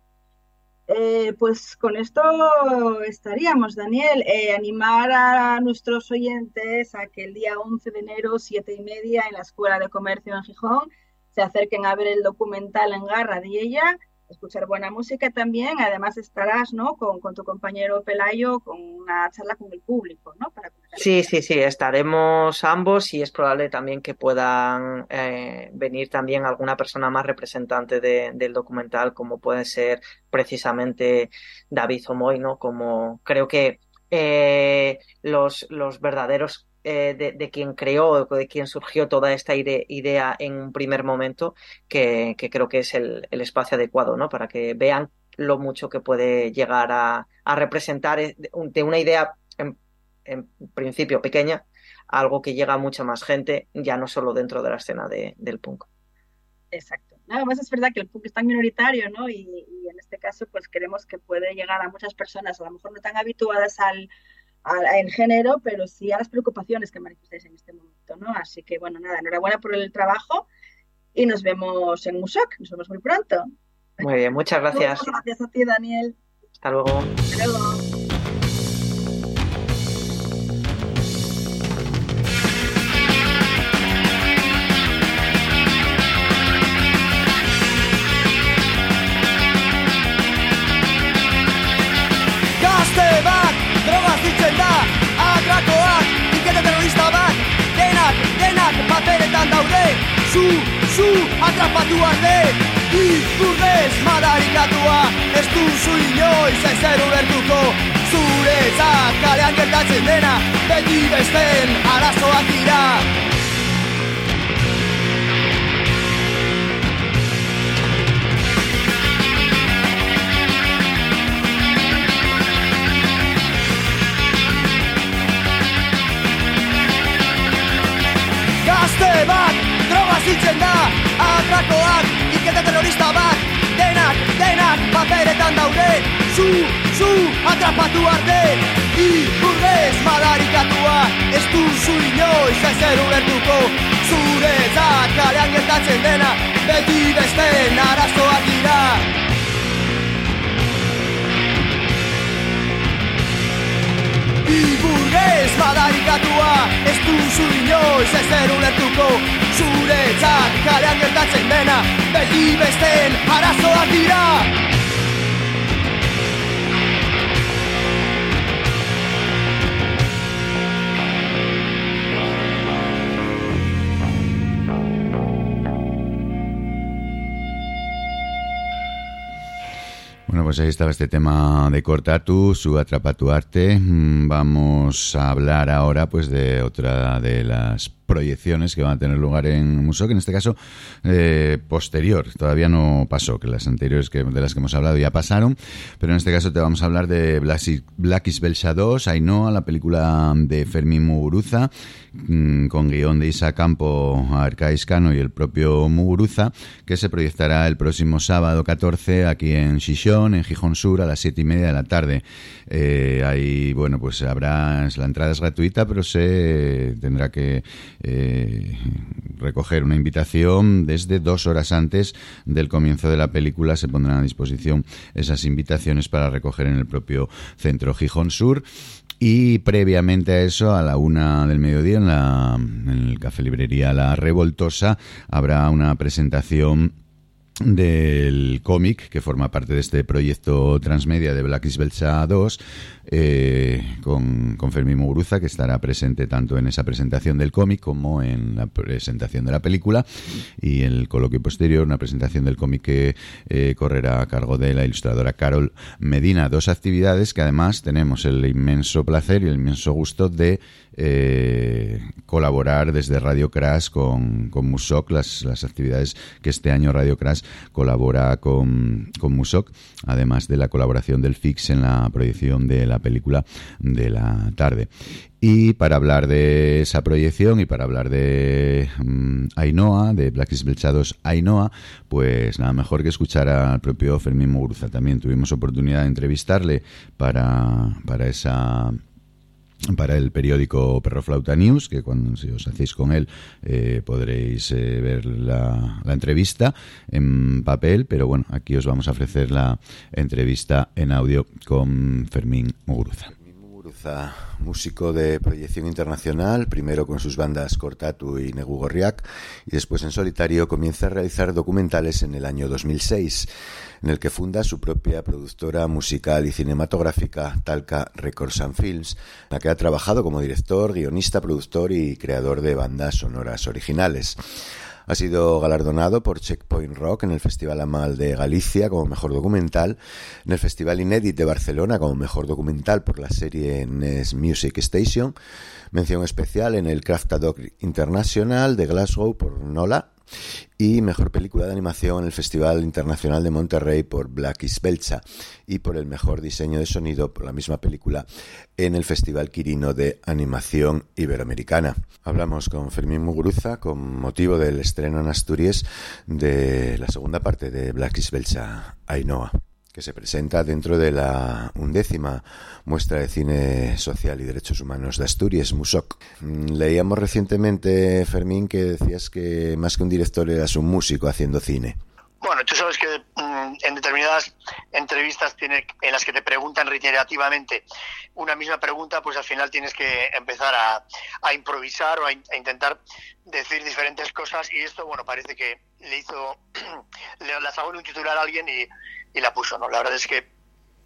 [SPEAKER 3] Eh, pues con esto estaríamos, Daniel. Eh, animar a nuestros oyentes a que el día once de enero, siete y media, en la Escuela de Comercio en Gijón, se acerquen a ver el documental En Garra de ella, escuchar buena música también. Además estarás, ¿no? con, con tu compañero Pelayo, con una charla con el público, ¿no? Para
[SPEAKER 7] sí, sí, sí, estaremos ambos y es probable también que puedan eh, venir también alguna persona más representante de, del documental, como puede ser precisamente David Omoy, ¿no? Como creo que eh, los, los verdaderos eh, de, de quien creó, de quien surgió toda esta ide- idea en un primer momento, que, que creo que es el, el espacio adecuado, ¿no? Para que vean lo mucho que puede llegar a, a representar de una idea en, en principio pequeña, algo que llega a mucha más gente, ya no solo dentro de la escena de, del punk.
[SPEAKER 3] Exacto. Nada más es verdad que el punk es tan minoritario, ¿no? Y, y en este caso, pues queremos que puede llegar a muchas personas, a lo mejor no tan habituadas al, al, al género, pero sí a las preocupaciones que manifestáis en este momento, ¿no? Así que, bueno, nada, enhorabuena por el trabajo y nos vemos en Musoc, nos vemos muy pronto.
[SPEAKER 7] Muy bien, muchas gracias.
[SPEAKER 3] Muchas gracias a ti, Daniel.
[SPEAKER 7] Hasta luego.
[SPEAKER 3] Hasta luego.
[SPEAKER 8] paperetan daude, zu, zu, atrapatu arde, ikurrez madarikatua, ez duzu inoiz ezer ulertuko, zuretzat kalean gertatzen dena, beti besten arazoak dira. Gazte bat, droga zitzen da, atrakoak, iketa terrorista bat, denak, denak, paperetan daude, zu, zu, atrapatu arte, ikurrez madarikatua, ez duzu inoiz ezer ulertuko, zuretzat kalean gertatzen dena, beti besten arazoak dira. Iburgez madarikatua, ez duzu inoiz ezer ulertuko, zuretzat kalean gertatzen dena, beti besten arazoak dira.
[SPEAKER 1] Bueno, pues ahí estaba este tema de Cortatu, su Atrapatu Arte. Vamos a hablar ahora pues de otra de las proyecciones que van a tener lugar en Musok, en este caso eh, posterior, todavía no pasó, que las anteriores que, de las que hemos hablado ya pasaron, pero en este caso te vamos a hablar de Blackis Belcha dos, Ainhoa, la película de Fermín Muguruza, mmm, con guión de Isa Campo, Arcais Cano y el propio Muguruza, que se proyectará el próximo sábado catorce aquí en Xixón, en Gijón Sur, a las siete y media de la tarde. Eh, ahí, bueno, pues habrá, la entrada es gratuita, pero se tendrá que Eh, recoger una invitación desde dos horas antes del comienzo de la película. Se pondrán a disposición esas invitaciones para recoger en el propio centro Gijón Sur. Y previamente a eso, a la una del mediodía, en, la, en el Café Librería La Revoltosa, habrá una presentación del cómic que forma parte de este proyecto transmedia de Blackis Belcha dos, eh, con, con Fermín Muguruza, que estará presente tanto en esa presentación del cómic como en la presentación de la película, y el coloquio posterior, una presentación del cómic que eh, correrá a cargo de la ilustradora Carol Medina. Dos actividades que además tenemos el inmenso placer y el inmenso gusto de eh, colaborar desde Radio Crash con, con Musok, las, las actividades que este año Radio Crash colabora con, con Musok, además de la colaboración del F I X en la proyección de la película de la tarde. Y para hablar de esa proyección y para hablar de um, Ainhoa, de Blackis Belcha dos Ainhoa, pues nada mejor que escuchar al propio Fermín Muguruza. También tuvimos oportunidad de entrevistarle para, para esa... para el periódico Perroflauta News, que cuando si os hacéis con él eh, podréis eh, ver la, la entrevista en papel, pero bueno, aquí os vamos a ofrecer la entrevista en audio con Fermín Muguruza. Fermín Muguruza, músico de proyección internacional, primero con sus bandas Cortatu y Negu Gorriak, y después en solitario comienza a realizar documentales en el año dos mil seis, en el que funda su propia productora musical y cinematográfica, Talca Records and Films, en la que ha trabajado como director, guionista, productor y creador de bandas sonoras originales. Ha sido galardonado por Checkpoint Rock en el Festival Amal de Galicia como mejor documental, en el Festival Inédit de Barcelona como mejor documental por la serie N E S Music Station, mención especial en el Craftadog International de Glasgow por Nola, y mejor película de animación en el Festival Internacional de Monterrey por Blackis Belcha, y por el mejor diseño de sonido por la misma película en el Festival Quirino de Animación Iberoamericana. Hablamos con Fermín Muguruza con motivo del estreno en Asturias de la segunda parte de Blackis Belcha Ainhoa, que se presenta dentro de la undécima muestra de cine social y derechos humanos de Asturias, Musok. Leíamos recientemente, Fermín, que decías que más que un director eras un músico haciendo cine.
[SPEAKER 9] Bueno, tú sabes que mmm, en determinadas entrevistas tiene, en las que te preguntan reiterativamente una misma pregunta, pues al final tienes que empezar a, a improvisar o a, in, a intentar decir diferentes cosas, y esto, bueno, parece que le hizo, le, la sacó en un titular a alguien y, y la puso, ¿no? La verdad es que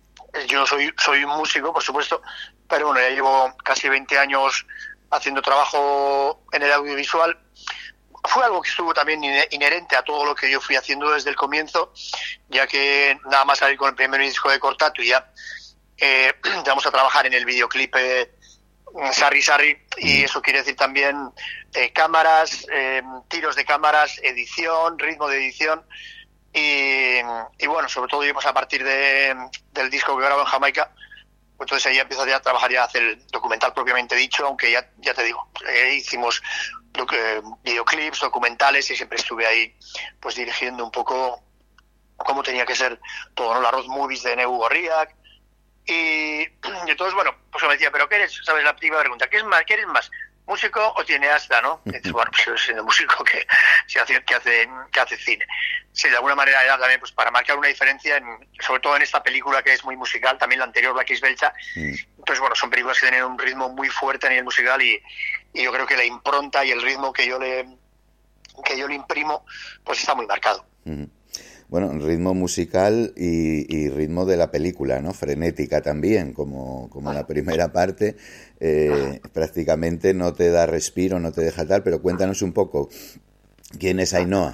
[SPEAKER 9] yo soy, soy un músico, por supuesto, pero bueno, ya llevo casi veinte años haciendo trabajo en el audiovisual, fue algo que estuvo también inherente a todo lo que yo fui haciendo desde el comienzo, ya que nada más salir con el primer disco de Cortatu y ya eh, vamos a trabajar en el videoclip eh, Sarri Sarri, y eso quiere decir también eh, cámaras, eh, tiros de cámaras, edición, ritmo de edición y, y bueno, sobre todo yo pues a partir de, del disco que grabo en Jamaica, pues entonces ahí empiezo ya a trabajar ya a hacer el documental propiamente dicho, aunque ya, ya te digo, eh, hicimos eh, videoclips, documentales y siempre estuve ahí pues dirigiendo un poco cómo tenía que ser todo, ¿no? La road movies de Neu Gorriak. Y, y entonces, bueno, pues me decía, ¿pero qué eres? ¿Sabes? La primera pregunta, ¿qué es más? ¿Qué eres más? ¿Músico o cineasta, no? Y dices, bueno, pues yo siendo músico que, que, hace, que, hace, que hace cine. Sí, de alguna manera era también pues para marcar una diferencia, en, sobre todo en esta película que es muy musical, también la anterior, Black is Belcha. Mm. Entonces, bueno, son películas que tienen un ritmo muy fuerte a nivel musical y, y yo creo que la impronta y el ritmo que yo le, que yo le imprimo, pues está muy marcado.
[SPEAKER 1] Mm. Bueno, ritmo musical y, y ritmo de la película, ¿no? Frenética también, como, como la primera parte. Eh, prácticamente no te da respiro, no te deja tal, pero cuéntanos un poco, ¿quién es Ainhoa?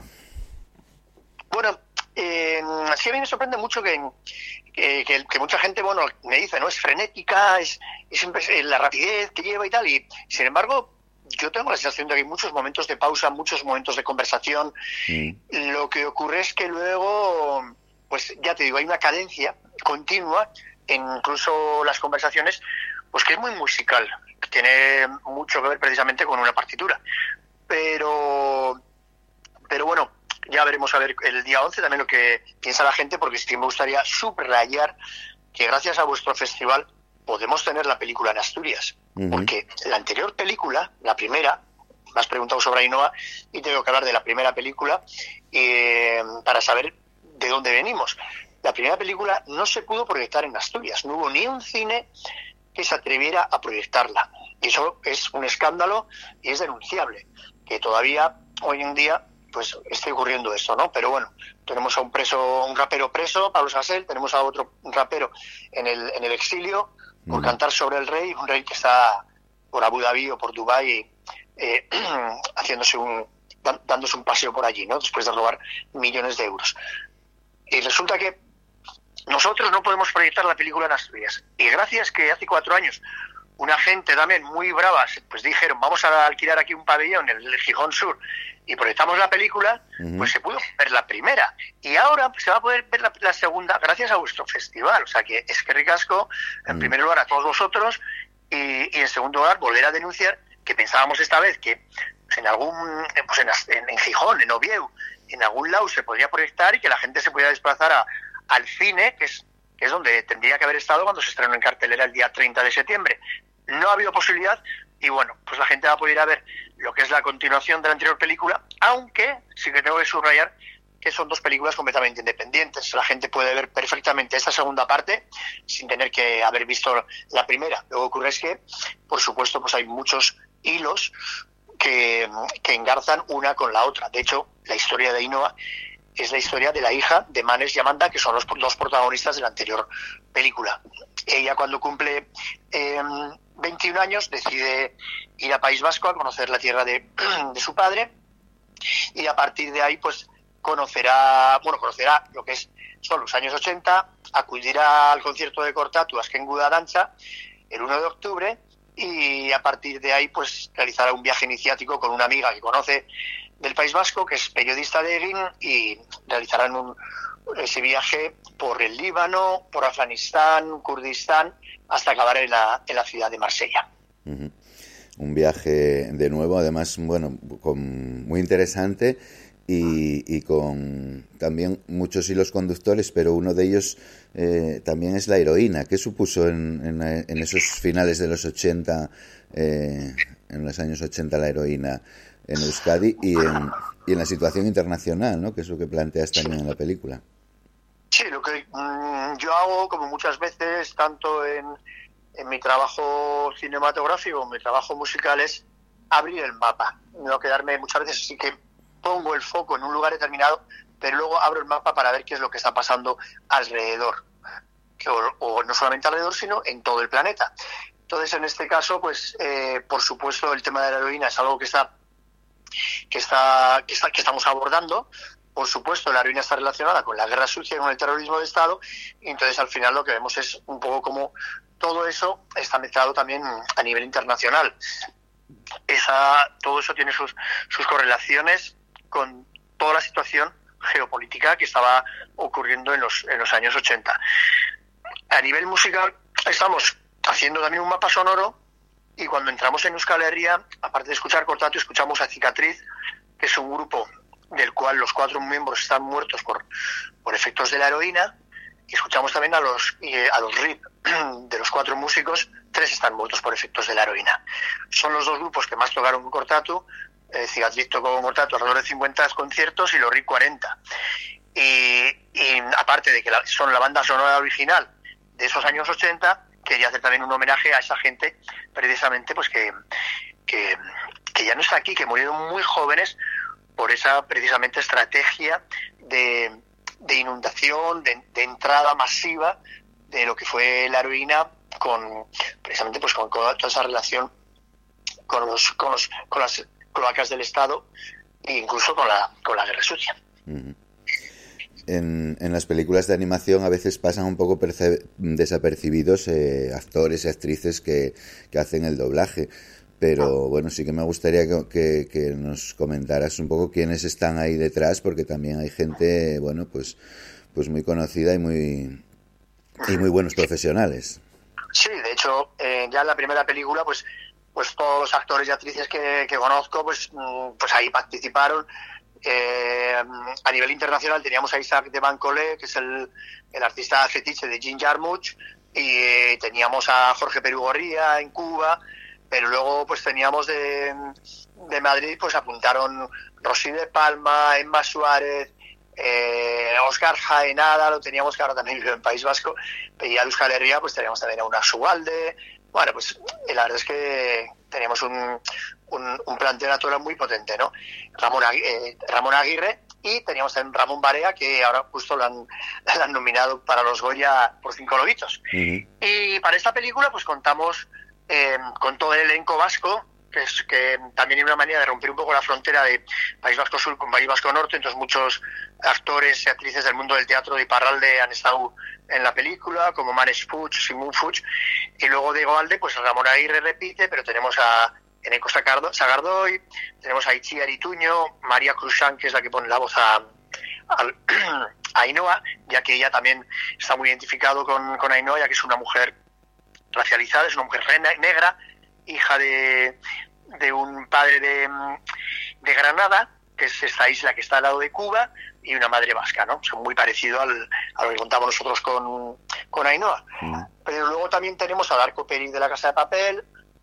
[SPEAKER 9] Bueno, eh, sí a mí me sorprende mucho que, que, que, que mucha gente, bueno, me dice, ¿no? Es frenética, es, es siempre la rapidez que lleva y tal, y sin embargo, yo tengo la sensación de que hay muchos momentos de pausa, muchos momentos de conversación. Mm. Lo que ocurre es que luego, pues ya te digo, hay una cadencia continua, en incluso las conversaciones, pues que es muy musical, que tiene mucho que ver precisamente con una partitura. Pero, pero bueno, ya veremos a ver el día once también lo que piensa la gente, porque sí me gustaría subrayar que gracias a vuestro festival podemos tener la película en Asturias. Uh-huh. Porque la anterior película, la primera, me has preguntado sobre Ainhoa y tengo que hablar de la primera película eh, para saber de dónde venimos. La primera película no se pudo proyectar en Asturias, no hubo ni un cine que se atreviera a proyectarla. Y eso es un escándalo y es denunciable, que todavía hoy en día pues esté ocurriendo esto, ¿no? Pero bueno, tenemos a un preso, un rapero preso, Pablo Sasel, tenemos a otro rapero en el, en el exilio por mm. cantar sobre el rey, un rey que está por Abu Dhabi o por Dubái eh, haciéndose un, dándose un paseo por allí, ¿no? Después de robar millones de euros. Y resulta que nosotros no podemos proyectar la película en Asturias. Y gracias que hace cuatro años una gente también muy brava, pues dijeron, vamos a alquilar aquí un pabellón en el Gijón Sur y proyectamos la película, uh-huh. pues se pudo ver la primera. Y ahora pues, se va a poder ver la, la segunda gracias a vuestro festival. O sea que es que ricasco, en uh-huh. primer lugar, a todos vosotros y, y en segundo lugar, volver a denunciar que pensábamos esta vez que pues, en algún, pues en, en, en Gijón, en Oviedo, en algún lado se podría proyectar y que la gente se pudiera desplazar a, al cine, que es, que es donde tendría que haber estado cuando se estrenó en cartelera el día treinta de septiembre. No ha habido posibilidad y bueno, pues la gente va a poder ir a ver lo que es la continuación de la anterior película, aunque sí que tengo que subrayar que son dos películas completamente independientes. La gente puede ver perfectamente esta segunda parte sin tener que haber visto la primera. Lo que ocurre es que, por supuesto, pues hay muchos hilos que, que engarzan una con la otra. De hecho, la historia de Ainhoa es la historia de la hija de Manes y Amanda, que son los dos protagonistas de la anterior película. Ella, cuando cumple eh, veintiún años, decide ir a País Vasco a conocer la tierra de, de su padre y a partir de ahí pues conocerá, bueno, conocerá lo que es, son los años ochenta, acudirá al concierto de Cortatu Azken Guda Dantza el uno de octubre y a partir de ahí pues realizará un viaje iniciático con una amiga que conoce del País Vasco, que es periodista de Egin, y realizarán un, ese viaje por el Líbano, por Afganistán, Kurdistán, hasta acabar en la, en la ciudad de Marsella.
[SPEAKER 1] Uh-huh. Un viaje de nuevo, además, bueno, con, muy interesante y, y con también muchos hilos conductores, pero uno de ellos eh, también es la heroína. ¿Qué supuso en, en, en esos finales de los ochenta, eh, en los años ochenta, la heroína en Euskadi y en, y en la situación internacional, ¿no? Que es lo que planteas también en la película.
[SPEAKER 9] Sí, lo que mmm, yo hago, como muchas veces, tanto en, en mi trabajo cinematográfico como en mi trabajo musical, es abrir el mapa. No quedarme, muchas veces sí que pongo el foco en un lugar determinado, pero luego abro el mapa para ver qué es lo que está pasando alrededor. Que, o, o no solamente alrededor, sino en todo el planeta. Entonces, en este caso, pues, eh, por supuesto, el tema de la heroína es algo que está que, está, que, está, que estamos abordando. Por supuesto, la heroína está relacionada con la guerra sucia y con el terrorismo de Estado, y entonces al final lo que vemos es un poco como todo eso está mezclado también a nivel internacional. Esa, todo eso tiene sus, sus correlaciones con toda la situación geopolítica que estaba ocurriendo en los, en los años ochenta. A nivel musical estamos haciendo también un mapa sonoro, y cuando entramos en Euskal Herria, aparte de escuchar Kortatu, escuchamos a Cicatriz, que es un grupo del cual los cuatro miembros están muertos por, por efectos de la heroína, y escuchamos también a los eh, a los R I P de los cuatro músicos, tres están muertos por efectos de la heroína. Son los dos grupos que más tocaron con Kortatu. eh, Cicatriz tocó con Kortatu alrededor de cincuenta conciertos y los R I P cuarenta. Y, y aparte de que la, son la banda sonora original de esos años ochenta, quería hacer también un homenaje a esa gente, precisamente pues que, que, que ya no está aquí, que murieron muy jóvenes por esa precisamente estrategia de, de inundación, de, de entrada masiva de lo que fue la heroína, con precisamente pues con toda esa relación con los con los con las cloacas del Estado e incluso con la con la guerra sucia.
[SPEAKER 1] Uh-huh. En, en las películas de animación a veces pasan un poco perce- desapercibidos eh, actores y actrices que, que hacen el doblaje. Pero bueno, sí que me gustaría que, que, que nos comentaras un poco quiénes están ahí detrás, porque también hay gente, bueno, pues pues muy conocida y muy y muy buenos profesionales.
[SPEAKER 9] Sí, de hecho, eh, ya en la primera película, pues pues todos los actores y actrices que, que conozco, pues pues ahí participaron. Eh, a nivel internacional teníamos a Isaac de Bancolé, que es el, el artista fetiche de Jim Jarmusch, y eh, teníamos a Jorge Perugorría en Cuba. Pero luego pues teníamos de, de Madrid, pues apuntaron Rosy de Palma, Emma Suárez, eh, Óscar Jaenada, lo teníamos, que ahora también vive en País Vasco, y a Euskal Herria pues teníamos también a una Sualde. Bueno, pues la verdad es que teníamos un, un, un plantel actoral muy potente, ¿no? Ramón, eh, Ramón Aguirre, y teníamos también Ramón Barea, que ahora justo lo han, lo han nominado para los Goya por Cinco Lobitos. Uh-huh. Y para esta película pues contamos Eh, con todo el elenco vasco, que es que también hay una manera de romper un poco la frontera de País Vasco Sur con País Vasco Norte. Entonces muchos actores y actrices del mundo del teatro de Iparralde han estado en la película, como Manes Puig, Simón Puig, y luego de Goalde pues Ramón Aguirre repite, pero tenemos a Eneco Sagardoy, tenemos a Itziar Ituño, María Cruzán, que es la que pone la voz a, a, a Ainhoa, ya que ella también está muy identificado con, con Ainhoa, ya que es una mujer racializada, es una mujer negra, hija de, de un padre de, de Granada, que es esta isla que está al lado de Cuba, y una madre vasca, ¿no? Son muy parecido al, a lo que contamos nosotros con, con Ainhoa. Mm. Pero luego también tenemos a Darko Pérez de La Casa de Papel,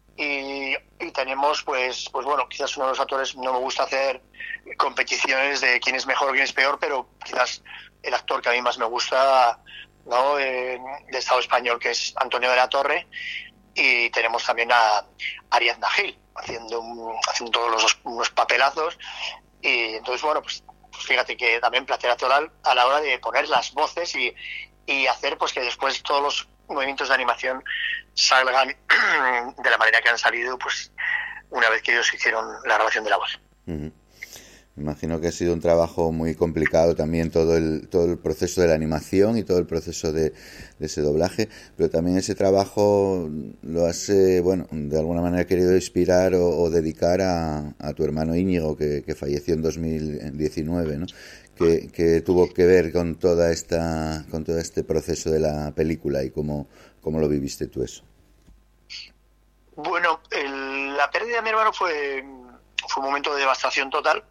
[SPEAKER 9] y, y tenemos, pues, pues bueno, quizás uno de los actores, no me gusta hacer competiciones de quién es mejor o quién es peor, pero quizás el actor que a mí más me gusta, ¿no? Eh, de Estado español, que es Antonio de la Torre, y tenemos también a Ariadna Gil haciendo, un, haciendo todos los, unos papelazos, y entonces bueno, pues fíjate que también placer actoral a la hora de poner las voces y, y hacer pues que después todos los movimientos de animación salgan de la manera que han salido, pues una vez que ellos hicieron la grabación de la voz.
[SPEAKER 1] Uh-huh. Me imagino que ha sido un trabajo muy complicado también todo el todo el proceso de la animación y todo el proceso de, de ese doblaje, pero también ese trabajo lo has, eh, bueno, de alguna manera querido inspirar o, o dedicar a, a tu hermano Íñigo, que, que falleció en dos mil diecinueve, ¿no? Que, que tuvo que ver con toda esta con todo este proceso de la película, y cómo, cómo lo viviste tú eso.
[SPEAKER 9] Bueno, el, la pérdida de mi hermano fue fue un momento de devastación total,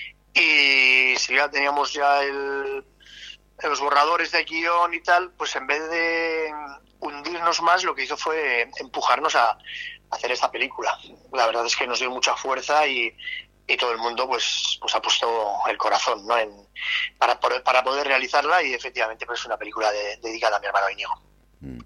[SPEAKER 9] y si ya teníamos ya el, los borradores de guión y tal, pues en vez de hundirnos más, lo que hizo fue empujarnos a, a hacer esta película. La verdad es que nos dio mucha fuerza, y, y todo el mundo pues pues ha puesto el corazón, ¿no? en, para, para poder realizarla, y efectivamente pues es una película de, dedicada a mi hermano Íñigo.
[SPEAKER 1] Mm.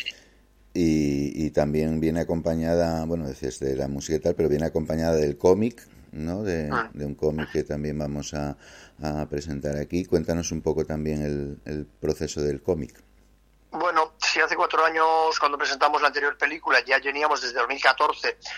[SPEAKER 1] Y, y también viene acompañada, bueno, decías de la música y tal, pero viene acompañada del cómic, ¿no? De, ah. de un cómic que también vamos a, a presentar aquí. Cuéntanos un poco también el, el proceso del cómic.
[SPEAKER 9] Bueno, si hace cuatro años, cuando presentamos la anterior película, ya teníamos desde dos mil catorce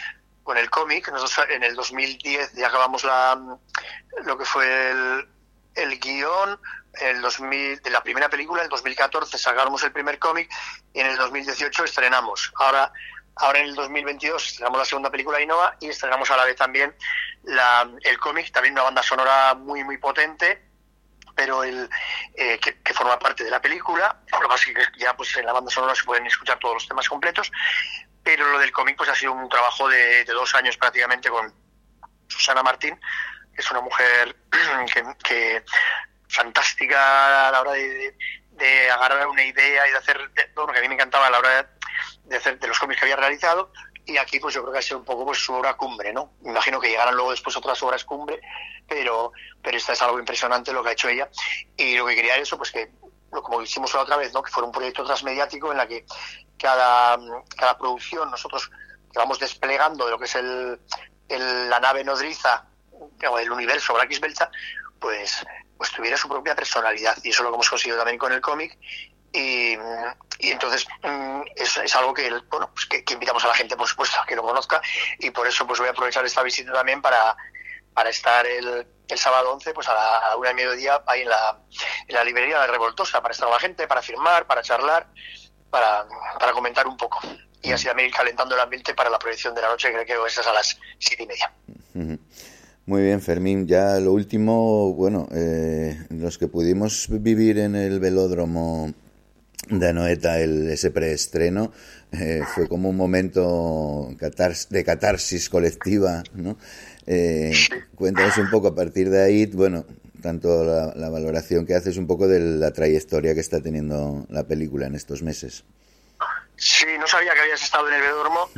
[SPEAKER 9] con el cómic. Nosotros en el dos mil diez ya acabamos la lo que fue el, el guión. En el dos mil, de la primera película, en el dos mil catorce sacamos el primer cómic y en el dos mil dieciocho estrenamos. Ahora, ahora en el dos mil veintidós estrenamos la segunda película Ainhoa y estrenamos a la vez también la, el cómic, también una banda sonora muy muy potente, pero el eh, que, que forma parte de la película. Lo que pasa es que ya pues en la banda sonora se pueden escuchar todos los temas completos, pero lo del cómic pues ha sido un trabajo de, de dos años prácticamente con Susana Martín, que es una mujer que, que fantástica a la hora de, de, de agarrar una idea y de hacer, de, bueno, que a mí me encantaba a la hora de, de hacer de los cómics que había realizado, y aquí pues yo creo que ha sido un poco pues su obra cumbre, ¿no? Me imagino que llegarán luego después otras obras cumbre, pero pero esta es algo impresionante lo que ha hecho ella, y lo que quería era eso, pues que, como hicimos la otra vez, ¿no? Que fuera un proyecto transmediático en la que cada, cada producción nosotros que vamos desplegando de lo que es el, el la nave nodriza o el universo Brakis Beltza, pues pues tuviera su propia personalidad, y eso es lo que hemos conseguido también con el cómic, y, y entonces es, es algo que, bueno, pues que, que invitamos a la gente, por supuesto, a que lo conozca, y por eso pues voy a aprovechar esta visita también para, para estar el, el sábado once pues a la, a la una y mediodía ahí en la, en la librería de la Revoltosa, para estar con la gente, para firmar, para charlar, para, para comentar un poco, y así también ir calentando el ambiente para la proyección de la noche, que creo que es a las siete y media.
[SPEAKER 1] Uh-huh. Muy bien, Fermín. Ya lo último, bueno, eh, los que pudimos vivir en el velódromo de Anoeta el, ese preestreno, eh, fue como un momento catars, de catarsis colectiva, ¿no? Eh, cuéntanos un poco a partir de ahí, bueno, tanto la, la valoración que haces un poco de la trayectoria que está teniendo la película en estos meses.
[SPEAKER 9] Sí, no sabía que habías estado en el velódromo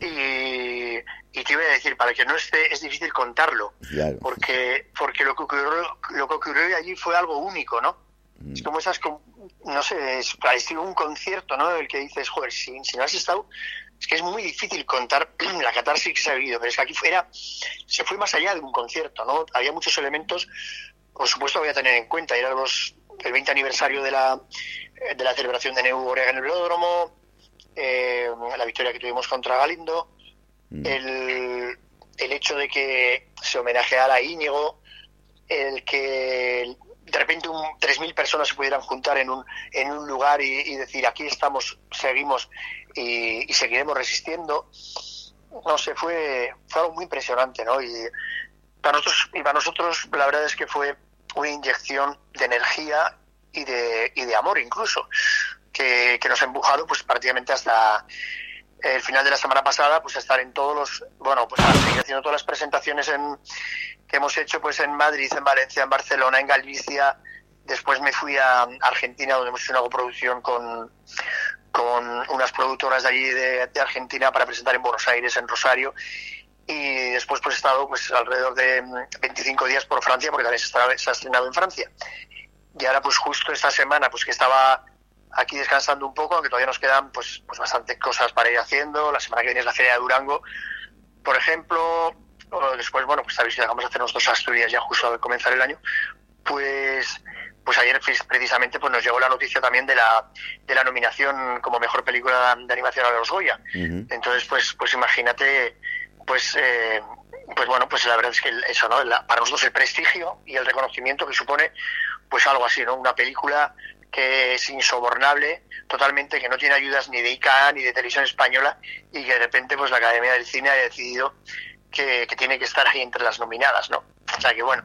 [SPEAKER 9] y, y te iba a decir, para que no esté, es difícil contarlo,
[SPEAKER 1] claro. porque
[SPEAKER 9] porque lo que ocurrió, lo que ocurrió allí fue algo único, ¿no? Mm. Es como esas, no sé, es parecido a un concierto, ¿no? El que dices, joder, si, si no has estado, es que es muy difícil contar la catarsis que se ha vivido, pero es que aquí fuera, se fue más allá de un concierto, ¿no? Había muchos elementos, por supuesto, voy a tener en cuenta, era los, el veinte aniversario de la, de la celebración de Neu Orega en el velódromo, Eh, la victoria que tuvimos contra Galindo, mm. el, el hecho de que se homenajeara a Íñigo, el que de repente un, tres mil personas se pudieran juntar en un, en un lugar y, y decir aquí estamos, seguimos y, y seguiremos resistiendo, no sé, fue, fue algo muy impresionante, ¿no? Y para nosotros, y para nosotros la verdad es que fue una inyección de energía y de, y de amor incluso, Que, que nos ha empujado pues prácticamente hasta el final de la semana pasada, pues a estar en todos los, bueno, pues a seguir haciendo todas las presentaciones en, que hemos hecho pues en Madrid, en Valencia, en Barcelona, en Galicia. Después me fui a Argentina, donde hemos hecho una coproducción con, con unas productoras de allí de, de Argentina para presentar en Buenos Aires, en Rosario. Y después pues he estado pues alrededor de veinticinco días por Francia, porque también se, está, se ha estrenado en Francia. Y ahora pues justo esta semana pues que estaba aquí descansando un poco, aunque todavía nos quedan pues, pues bastantes cosas para ir haciendo. La semana que viene es la Feria de Durango, por ejemplo. O después, bueno, pues sabéis que vamos a hacer nuestros Asturias ya justo al comenzar el año. Pues pues ayer precisamente pues nos llegó la noticia también de la de la nominación como mejor película de animación a los Goya. Uh-huh. Entonces, pues pues imagínate, pues eh, pues bueno, pues la verdad es que eso, ¿no? La, para nosotros el prestigio y el reconocimiento que supone pues algo así, ¿no? Una película que es insobornable totalmente, que no tiene ayudas ni de I C A ni de Televisión Española, y que de repente pues la Academia del Cine ha decidido que, que tiene que estar ahí entre las nominadas, ¿no? O sea que bueno,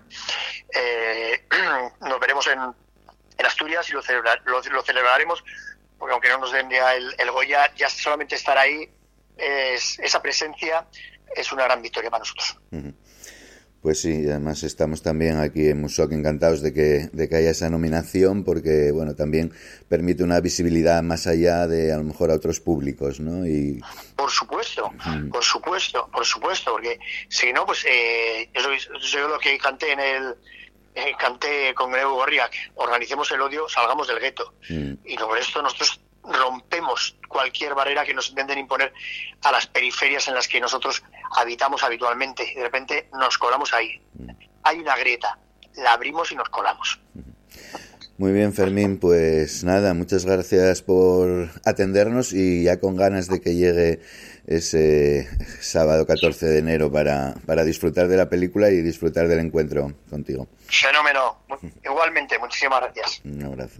[SPEAKER 9] eh, nos veremos en, en Asturias y lo, celebra, lo, lo celebraremos, porque aunque no nos den ya el, el Goya, ya solamente estar ahí, es, esa presencia es una gran victoria para nosotros.
[SPEAKER 1] Uh-huh. Pues sí, además estamos también aquí en Musoc encantados de que, de que haya esa nominación, porque bueno, también permite una visibilidad más allá de a lo mejor a otros públicos, ¿no? Y
[SPEAKER 9] por supuesto, mm. por supuesto, por supuesto, porque si no, pues eh, eso es lo que canté en el eh, canté con Grego Gorriak, organicemos el odio, salgamos del gueto, mm. y por esto nosotros rompemos cualquier barrera que nos intenten imponer a las periferias en las que nosotros habitamos habitualmente, y de repente nos colamos ahí. Hay una grieta, la abrimos y nos colamos.
[SPEAKER 1] Muy bien, Fermín, pues nada, muchas gracias por atendernos y ya con ganas de que llegue ese sábado catorce de enero para, para disfrutar de la película y disfrutar del encuentro contigo.
[SPEAKER 9] Fenómeno. Igualmente, muchísimas gracias.
[SPEAKER 1] Un abrazo.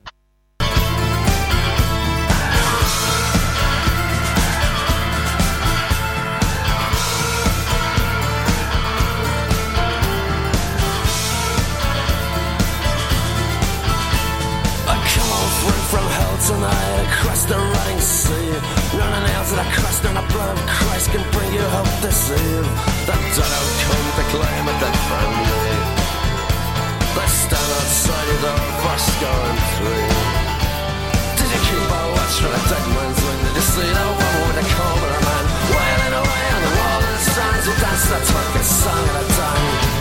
[SPEAKER 10] From hell tonight across the rotting sea, running out to the crust and the blood of Christ can bring you hope this eve. The dead will come to claim a dead family. They stand outside your door for scoring three. Did you keep a watch for the dead man's wing? Did you see the woman with the cobra man wailing away on the wall of the sands? You danced the Turkish song at a time.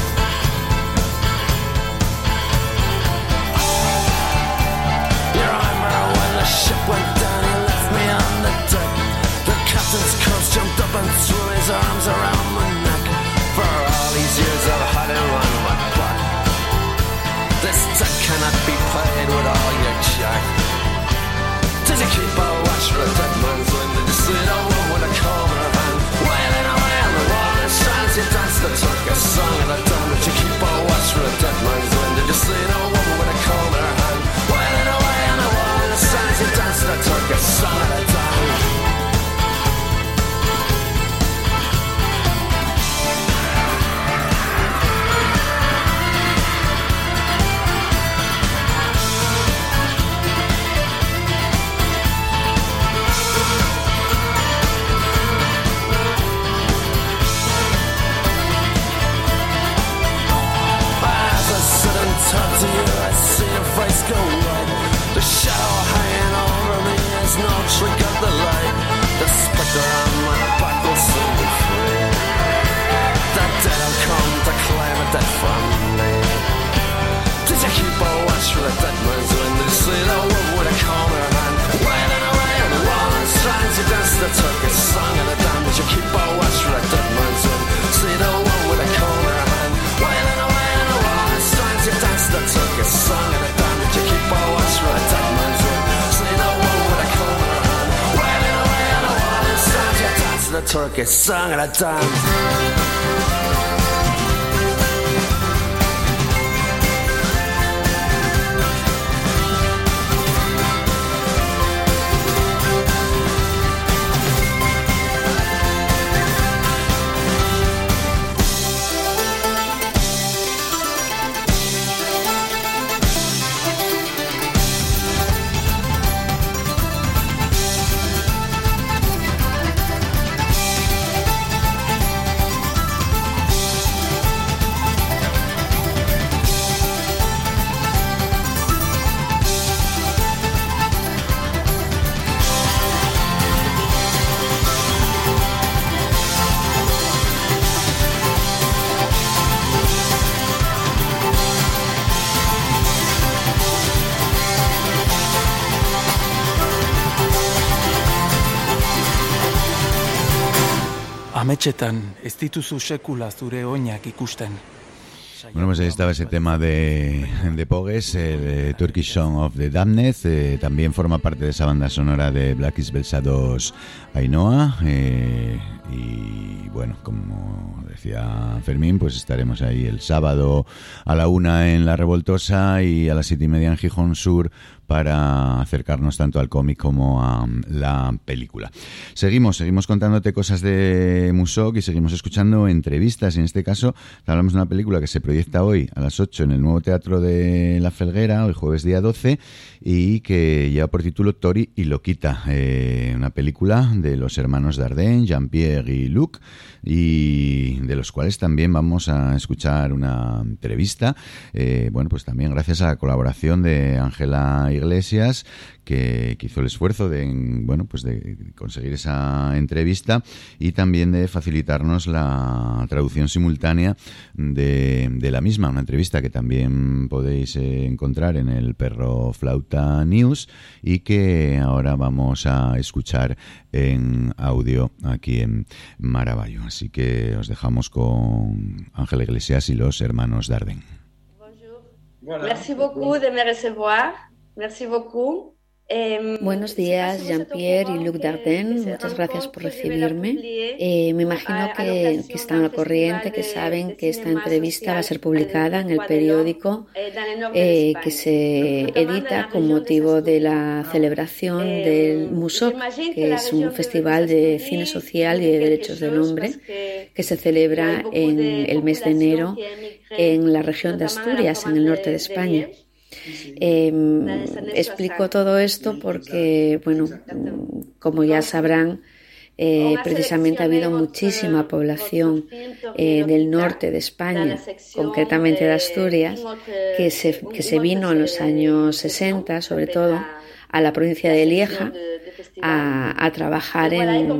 [SPEAKER 10] The ship went down, he left me on the deck. The captain's curse jumped up and threw his arms around my neck. For all these years I've had him on my back. This debt cannot be paid with all your jack. Did you keep a watch for a dead man's wind? Did you see the one with a comb in her hand wailing away on the rolling strands? You danced the Turkish song of the dawn. Did you keep a watch for a dead man's wind? Did you see the woman with a comb in her hand wailing away on the rolling strands? You danced the Turkish song of the dawn. Talk to you, I see your face go white. The shadow hanging over me is no trick of the light. The spectre on my back will soon be free. The dead will come to claim a dead from me. Did you keep a watch for the dead man's wind? Did you see the woman with a comb in her hand wailing away on the rolling strands? You danced the Turkish song of the dawn. Did you keep a watch for the dead man's wind? See the woman with a comb in her hand wailing away on the rolling strands? You danced the Turkish song of the dawn. Did you keep a watch for a dead man's wind? See the woman with a comb in her hand wailing away on the rolling strands? You danced the Turkish song of the dawn.
[SPEAKER 11] Ametxetan ez dituzu sekula zure oinak ikusten.
[SPEAKER 1] Bueno, pues ahí estaba ese tema de, de Pogues, el eh, Turkish Song of the Damned. Eh, también forma parte de esa banda sonora de Black is Belsados Ainhoa. Eh, y bueno, como decía Fermín, pues estaremos ahí el sábado a la una en La Revoltosa y a las siete y media en Gijón Sur para acercarnos tanto al cómic como a la película. Seguimos, seguimos contándote cosas de Musoc y seguimos escuchando entrevistas. En este caso hablamos de una película que se proyecta hoy a las ocho en el nuevo Teatro de La Felguera, hoy jueves día doce, y que lleva por título Tori y Loquita, eh, una película de los hermanos Dardenne, Jean-Pierre y Luc, y de los cuales también vamos a escuchar una entrevista, eh, bueno, pues también gracias a la colaboración de Ángela Iglesias, que, que hizo el esfuerzo de, bueno, pues de conseguir esa entrevista y también de facilitarnos la traducción simultánea de, de la misma, una entrevista que también podéis eh, encontrar en el Perro Flauta News y que ahora vamos a escuchar en audio aquí en Maravallo. Así que os dejamos con Ángela Iglesias y los hermanos Dardenne.
[SPEAKER 12] Bonjour. Merci beaucoup de me recevoir. Merci beaucoup.
[SPEAKER 13] Buenos días, Jean-Pierre y Luc Dardenne. Muchas gracias por recibirme. Eh, me imagino que, que están al corriente, que saben que esta entrevista va a ser publicada en el periódico eh, que se edita con motivo de la celebración del MUSOC, que es un festival de cine social y de derechos del hombre que se celebra en el mes de enero en la región de Asturias, en el norte de España. Eh, explico todo esto porque, bueno, como ya sabrán, eh, precisamente ha habido muchísima población eh, del norte de España, concretamente de Asturias, que se, que se vino en los años sesenta, sobre todo, a la provincia de Lieja a, a trabajar en,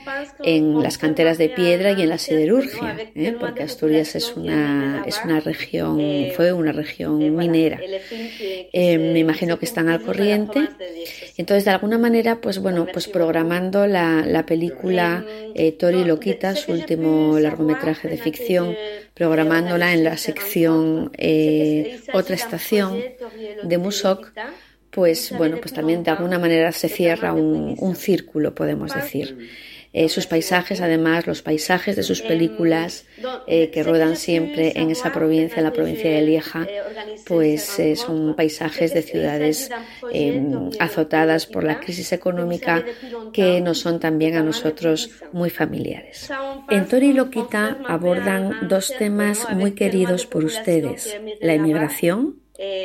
[SPEAKER 13] en las canteras de piedra y en la siderurgia, ¿eh? porque Asturias es una, es una región, fue una región minera. Eh, me imagino que están al corriente. Entonces, de alguna manera, pues bueno, pues programando la, la película eh, Tori Loquita, su último largometraje de ficción, programándola en la sección eh, Otra Estación de MUSOC, pues bueno, pues también de alguna manera se cierra un, un círculo, podemos decir. Eh, sus paisajes, además, los paisajes de sus películas eh, que ruedan siempre en esa provincia, en la provincia de Lieja, pues eh, son paisajes de ciudades eh, azotadas por la crisis económica que nos son también a nosotros muy familiares. En Tori Loquita abordan dos temas muy queridos por ustedes: la emigración,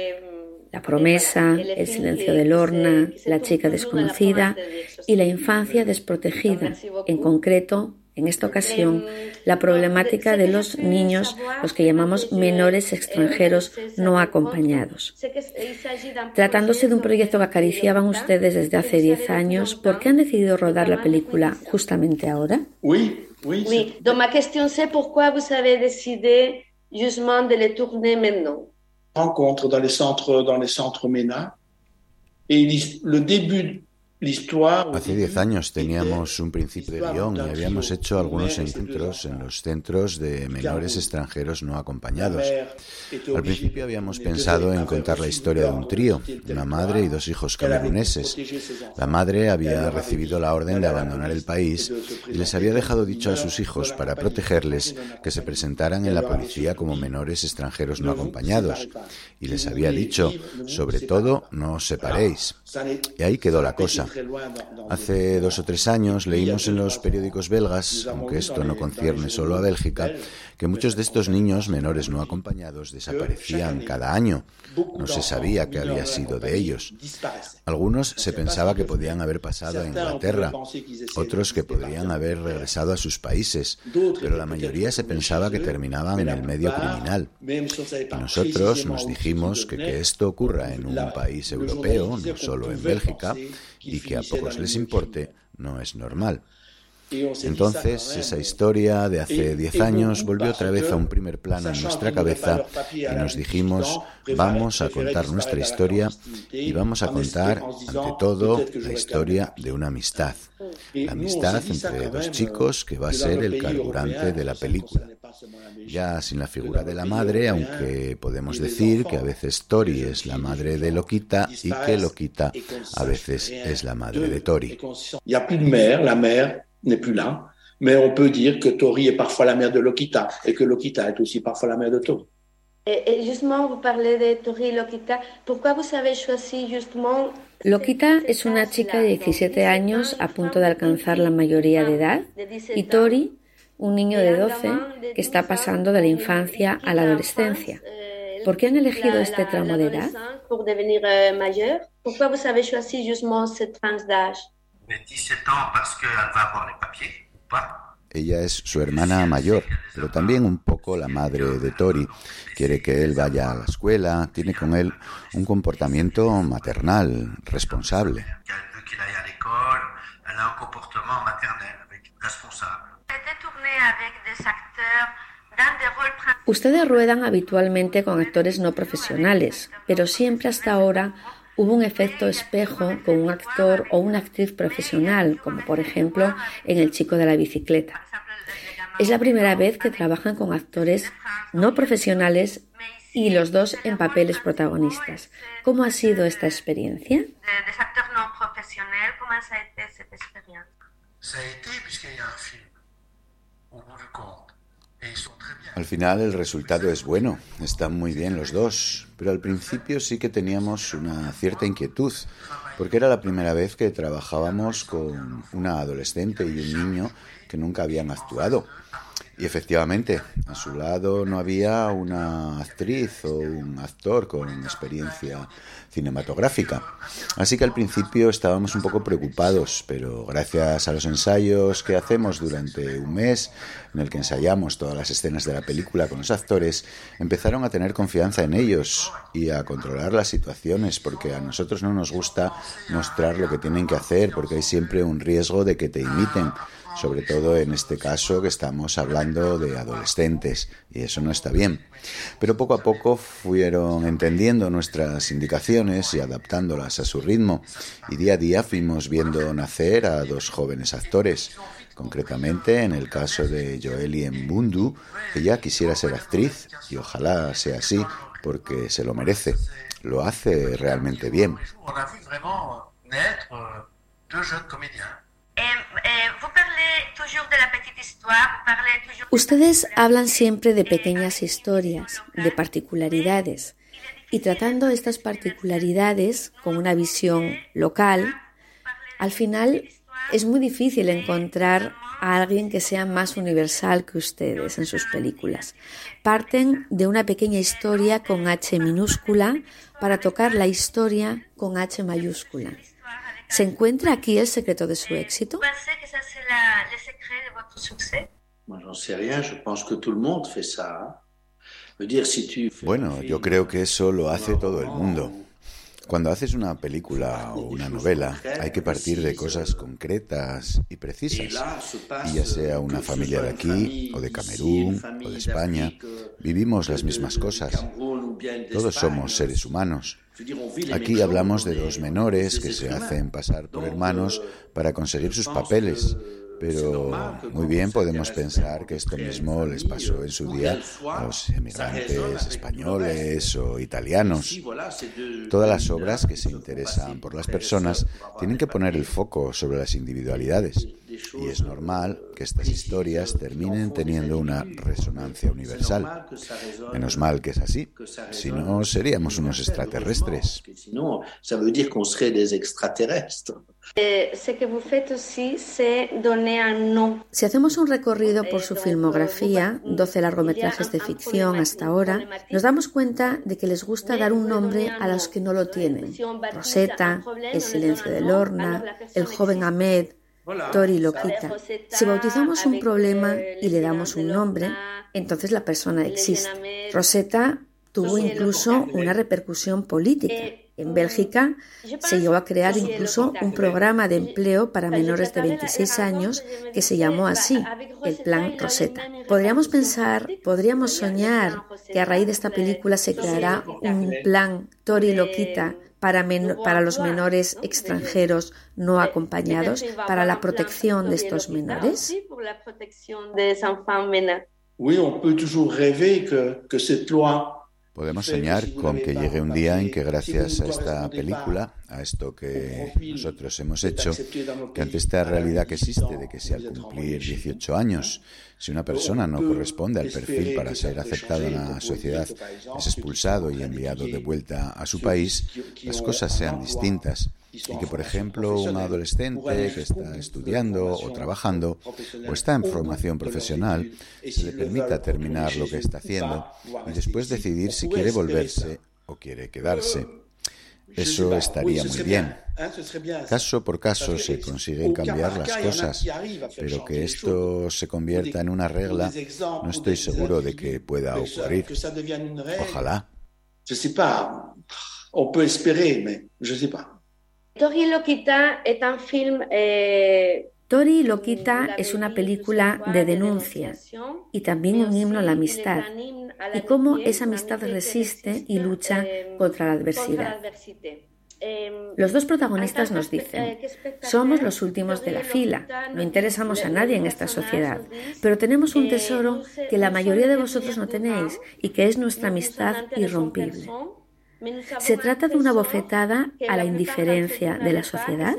[SPEAKER 13] la promesa, el silencio de Lorna, la chica desconocida y la infancia desprotegida. En concreto, en esta ocasión, la problemática de los niños, los que llamamos menores extranjeros no acompañados. Tratándose de un proyecto que acariciaban ustedes desde hace diez años, ¿por qué han decidido rodar la película justamente ahora?
[SPEAKER 12] Oui, oui. Oui. Donc ma question c'est pourquoi vous avez décidé justement de les tourner maintenant.
[SPEAKER 14] Rencontre dans les centres, dans les centres MENA. Et le début, l'histoire...
[SPEAKER 1] Hace diez años teníamos un principio de guión y habíamos hecho algunos encuentros en los centros de menores extranjeros no acompañados. Al principio habíamos pensado en contar la historia de un trío, una madre y dos hijos cameruneses. La madre había recibido la orden de abandonar el país y les había dejado dicho a sus hijos, para protegerles, que se presentaran en la policía como menores extranjeros no acompañados. Y les había dicho, sobre todo, no os separéis. Y ahí quedó la cosa. Hace dos o tres años leímos en los periódicos belgas, aunque esto no concierne solo a Bélgica, que muchos de estos niños menores no acompañados desaparecían cada año. No se sabía qué había sido de ellos. Algunos se pensaba que podían haber pasado a Inglaterra, otros que podrían haber regresado a sus países, pero la mayoría se pensaba que terminaban en el medio criminal. Y nosotros nos dijimos que que esto ocurra en un país europeo, no solo en Bélgica, y que a pocos les importe, no es normal. Entonces, esa historia de hace diez años volvió otra vez a un primer plano en nuestra cabeza y nos dijimos, vamos a contar nuestra historia y vamos a contar, ante todo, la historia de una amistad. La amistad entre dos chicos que va a ser el carburante de la película. Ya sin la figura de la madre, aunque podemos decir que a veces Tori es la madre de Loquita y que Loquita a veces es la madre de Tori.
[SPEAKER 14] N'est plus là, mais on peut dire que Tori est parfois la mère de Loquita et que Loquita est aussi parfois la mère de Tori.
[SPEAKER 12] Et justement, vous parlez de Tori y Loquita. Pourquoi vous avez choisi justement...
[SPEAKER 13] Loquita es una chica de diecisiete años a punto de alcanzar la mayoría de edad y Tori, un niño de doce que está pasando de la infancia a la adolescencia. ¿Por qué han elegido este tramo de edad?
[SPEAKER 12] Pour devenir mayor. Pourquoi vous avez choisi justement cette tranche d'âge?
[SPEAKER 1] Ella es su hermana mayor, pero también un poco la madre de Tori. Quiere que él vaya a la escuela, tiene con él un comportamiento maternal, responsable.
[SPEAKER 13] Ustedes ruedan habitualmente con actores no profesionales, pero siempre hasta ahora hubo un efecto espejo con un actor o una actriz profesional, como por ejemplo en El chico de la bicicleta. Es la primera vez que trabajan con actores no profesionales y los dos en papeles protagonistas. ¿Cómo ha sido esta experiencia?
[SPEAKER 12] Des acteurs non professionnels, comment ça a été cette expérience?
[SPEAKER 6] Ça a été puisqu'il y a un film au bout du compte. Et ils sont très bien.
[SPEAKER 1] Al final el resultado es bueno, están muy bien los dos, pero al principio sí que teníamos una cierta inquietud, porque era la primera vez que trabajábamos con una adolescente y un niño que nunca habían actuado. Y efectivamente, a su lado no había una actriz o un actor con experiencia cinematográfica. Así que al principio estábamos un poco preocupados, pero gracias a los ensayos que hacemos durante un mes, en el que ensayamos todas las escenas de la película con los actores, empezaron a tener confianza en ellos y a controlar las situaciones, porque a nosotros no nos gusta mostrar lo que tienen que hacer, porque hay siempre un riesgo de que te imiten. Sobre todo en este caso que estamos hablando de adolescentes, y eso no está bien. Pero poco a poco fueron entendiendo nuestras indicaciones y adaptándolas a su ritmo, y día a día fuimos viendo nacer a dos jóvenes actores. Concretamente, en el caso de Joely Mbundu, ella quisiera ser actriz, y ojalá sea así, porque se lo merece. Lo hace realmente bien.
[SPEAKER 13] Ustedes hablan siempre de pequeñas historias, de particularidades, y tratando estas particularidades con una visión local, al final es muy difícil encontrar a alguien que sea más universal que ustedes en sus películas. Parten de una pequeña historia con H minúscula para tocar la historia con H mayúscula. ¿Se encuentra aquí el secreto de su éxito?
[SPEAKER 1] Bueno, yo creo que eso lo hace todo el mundo. Cuando haces una película o una novela, hay que partir de cosas concretas y precisas. Y ya sea una familia de aquí, o de Camerún, o de España, vivimos las mismas cosas. Todos somos seres humanos. Aquí hablamos de dos menores que se hacen pasar por hermanos para conseguir sus papeles. Pero muy bien podemos pensar que esto mismo les pasó en su día a los emigrantes españoles o italianos. Todas las obras que se interesan por las personas tienen que poner el foco sobre las individualidades. Y es normal que estas historias terminen teniendo una resonancia universal. Menos mal que es así. Si no, seríamos unos extraterrestres.
[SPEAKER 13] Si hacemos un recorrido por su filmografía, doce largometrajes de ficción hasta ahora, nos damos cuenta de que les gusta dar un nombre a los que no lo tienen. Rosetta, El silencio de Lorna, El joven Ahmed, Tori Loquita. Si bautizamos un problema y le damos un nombre, entonces la persona existe. Rosetta tuvo incluso una repercusión política. En Bélgica se llegó a crear incluso un programa de empleo para menores de veintiséis años que se llamó así, el Plan Rosetta. Podríamos pensar, podríamos soñar que a raíz de esta película se creará un plan Tori Loquita para, men- para los menores extranjeros no acompañados, para la protección de estos menores.
[SPEAKER 14] Oui, on peut toujours rêver que, que cette loi.
[SPEAKER 1] Podemos soñar con que llegue un día en que gracias a esta película, a esto que nosotros hemos hecho, que ante esta realidad que existe de que si al cumplir dieciocho años, si una persona no corresponde al perfil para ser aceptado en la sociedad, es expulsado y enviado de vuelta a su país, las cosas sean distintas. Y que, por ejemplo, un adolescente que está estudiando o trabajando o está en formación profesional se le permita terminar lo que está haciendo y después decidir si quiere volverse o quiere quedarse. Eso estaría muy bien. Caso por caso se consiguen cambiar las cosas, pero que esto se convierta en una regla, no estoy seguro de que pueda ocurrir. Ojalá.
[SPEAKER 14] Je sais pas. On peut espérer, mais je sais pas.
[SPEAKER 12] Tori Loquita es un film... Eh...
[SPEAKER 13] Tori Loquita es una película de denuncia y también un himno a la amistad y cómo esa amistad resiste y lucha contra la adversidad. Los dos protagonistas nos dicen, somos los últimos de la fila, no interesamos a nadie en esta sociedad, pero tenemos un tesoro que la mayoría de vosotros no tenéis y que es nuestra amistad irrompible. ¿Se trata de una bofetada a la indiferencia de la sociedad?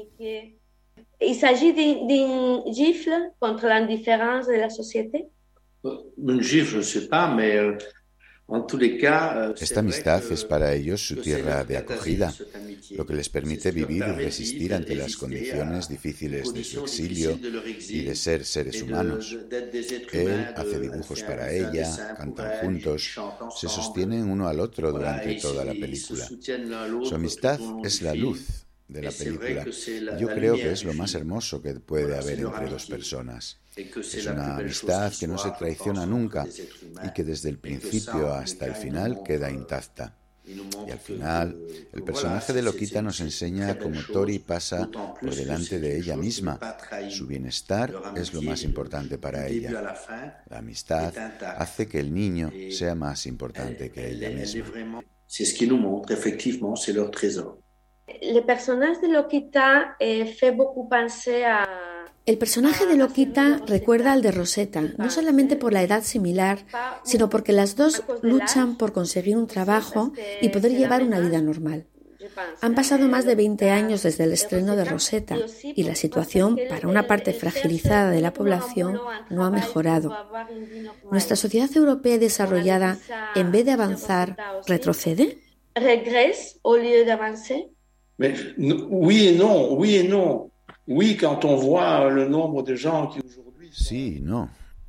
[SPEAKER 12] Il s'agit d'une gifle contre l'indifférence de la société?
[SPEAKER 14] Une gifle, je ne sais pas, mais en tous les cas.
[SPEAKER 1] Esta amistad es para ellos su tierra de acogida, lo que les permite vivir y resistir ante las condiciones difíciles de su exilio y de ser seres humanos. Él hace dibujos para ella, cantan juntos, se sostienen uno al otro durante toda la película. Su amistad es la luz de la película. Yo creo que es lo más hermoso que puede haber entre dos personas. Es una amistad que no se traiciona nunca y que desde el principio hasta el final queda intacta. Y al final, el personaje de Loquita nos enseña cómo Tori pasa por delante de ella misma. Su bienestar es lo más importante para ella. La amistad hace que el niño sea más importante que ella misma.
[SPEAKER 14] C'est ce qui nous montre, effectivement, c'est leur trésor.
[SPEAKER 12] Le personnage de Loquita eh, fait beaucoup penser a...
[SPEAKER 13] El personaje de Loquita recuerda al de Rosetta, no solamente por la edad similar, sino porque las dos luchan por conseguir un trabajo y poder llevar una vida normal. Han pasado más de veinte años desde el estreno de Rosetta y la situación para una parte fragilizada de la población no ha mejorado. ¿Nuestra sociedad europea desarrollada, en vez de avanzar, retrocede?
[SPEAKER 12] ¿Regrese au lieu d'avancer?
[SPEAKER 14] Mais, oui et non, oui et non. Oui, quand on voit le nombre de gens qui aujourd'hui...
[SPEAKER 1] Sí, no.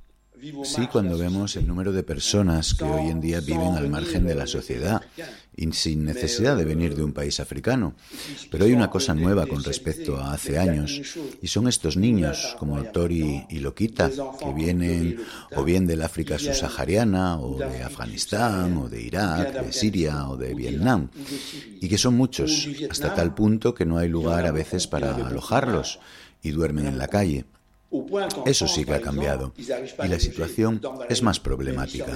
[SPEAKER 1] Sí, cuando vemos el número de personas que hoy en día viven al margen de la sociedad y sin necesidad de venir de un país africano. Pero hay una cosa nueva con respecto a hace años, y son estos niños, como Tori y Loquita, que vienen o bien del África subsahariana, o de Afganistán, o de Irak, de Siria o de Vietnam, y que son muchos, hasta tal punto que no hay lugar a veces para alojarlos, y duermen en la calle. Eso sí que ha cambiado y la situación es más problemática.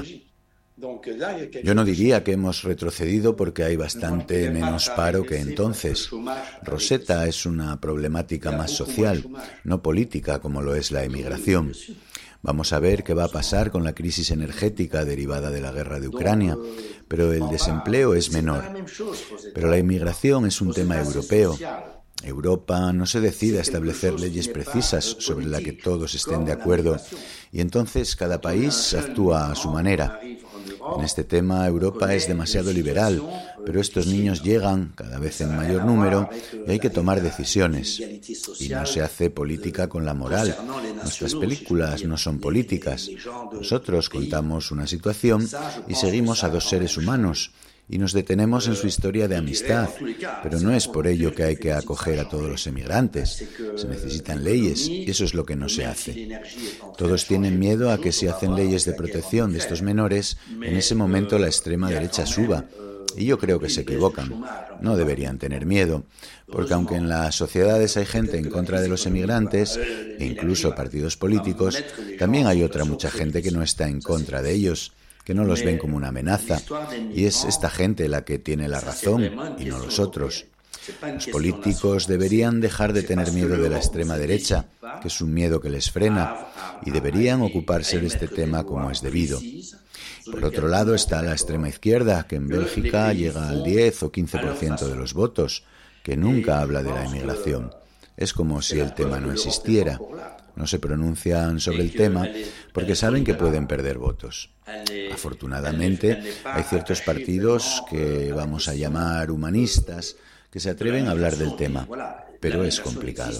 [SPEAKER 1] Yo no diría que hemos retrocedido porque hay bastante menos paro que entonces. Rosetta es una problemática más social, no política como lo es la emigración. Vamos a ver qué va a pasar con la crisis energética derivada de la guerra de Ucrania, pero el desempleo es menor. Pero la inmigración es un tema europeo. Europa no se decide a establecer leyes precisas sobre las que todos estén de acuerdo y entonces cada país actúa a su manera. En este tema Europa es demasiado liberal, pero estos niños llegan cada vez en mayor número y hay que tomar decisiones. Y no se hace política con la moral. Nuestras películas no son políticas. Nosotros contamos una situación y seguimos a dos seres humanos. Y nos detenemos en su historia de amistad, pero no es por ello que hay que acoger a todos los emigrantes. Se necesitan leyes y eso es lo que no se hace. Todos tienen miedo a que si hacen leyes de protección de estos menores, en ese momento la extrema derecha suba. Y yo creo que se equivocan. No deberían tener miedo, porque aunque en las sociedades hay gente en contra de los emigrantes, e incluso partidos políticos, también hay otra mucha gente que no está en contra de ellos, que no los ven como una amenaza, y es esta gente la que tiene la razón y no los otros. Los políticos deberían dejar de tener miedo de la extrema derecha, que es un miedo que les frena, y deberían ocuparse de este tema como es debido. Por otro lado está la extrema izquierda, que en Bélgica llega al diez o quince por ciento de los votos, que nunca habla de la inmigración. Es como si el tema no existiera. No se pronuncian sobre el tema porque saben que pueden perder votos. Afortunadamente, hay ciertos partidos que vamos a llamar humanistas que se atreven a hablar del tema, pero es complicado.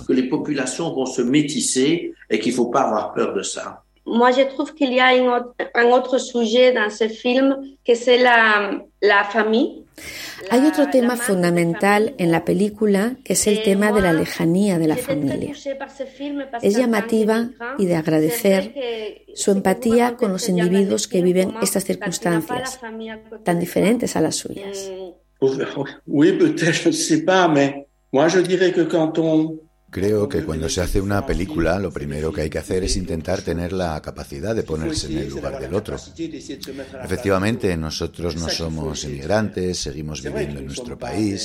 [SPEAKER 12] Moi, je trouve qu'il y a un autre sujet dans ce film, que c'est la, la famille.
[SPEAKER 13] Hay otro tema fundamental en la película, que es el tema de la lejanía de la familia. Es llamativa y de agradecer su empatía con los individuos que viven estas circunstancias, tan diferentes a las suyas.
[SPEAKER 14] Oui, peut-être, je ne sais pas, mais moi je dirais que quand on
[SPEAKER 1] Creo que cuando se hace una película, lo primero que hay que hacer es intentar tener la capacidad de ponerse en el lugar del otro. Efectivamente, nosotros no somos inmigrantes, seguimos viviendo en nuestro país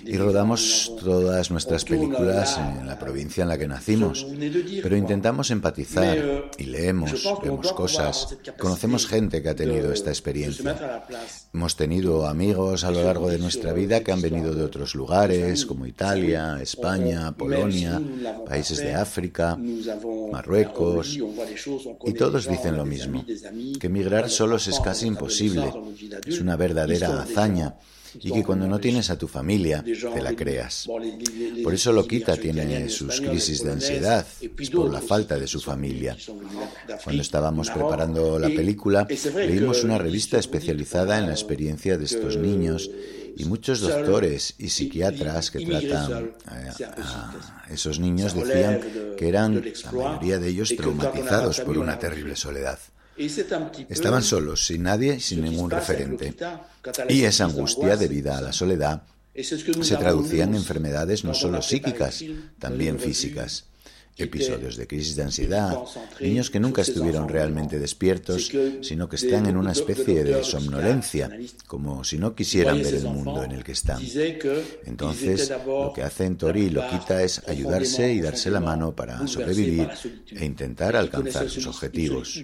[SPEAKER 1] y rodamos todas nuestras películas en la provincia en la que nacimos. Pero intentamos empatizar y leemos, vemos cosas, conocemos gente que ha tenido esta experiencia. Hemos tenido amigos a lo largo de nuestra vida que han venido de otros lugares, como Italia, España, Polonia, países de África, Marruecos, y todos dicen lo mismo, que emigrar solos es casi imposible, es una verdadera hazaña, y que cuando no tienes a tu familia, te la creas. Por eso Loquita tiene sus crisis de ansiedad, es por la falta de su familia. Cuando estábamos preparando la película, leímos una revista especializada en la experiencia de estos niños, y muchos doctores y psiquiatras que tratan a esos niños decían que eran, la mayoría de ellos, traumatizados por una terrible soledad. Estaban solos, sin nadie, sin ningún referente. Y esa angustia debida a la soledad se traducía en enfermedades no solo psíquicas, también físicas. Episodios de crisis de ansiedad, niños que nunca estuvieron realmente despiertos, sino que están en una especie de somnolencia, como si no quisieran ver el mundo en el que están. Entonces, lo que hacen Tori y Loquita es ayudarse y darse la mano para sobrevivir e intentar alcanzar sus objetivos.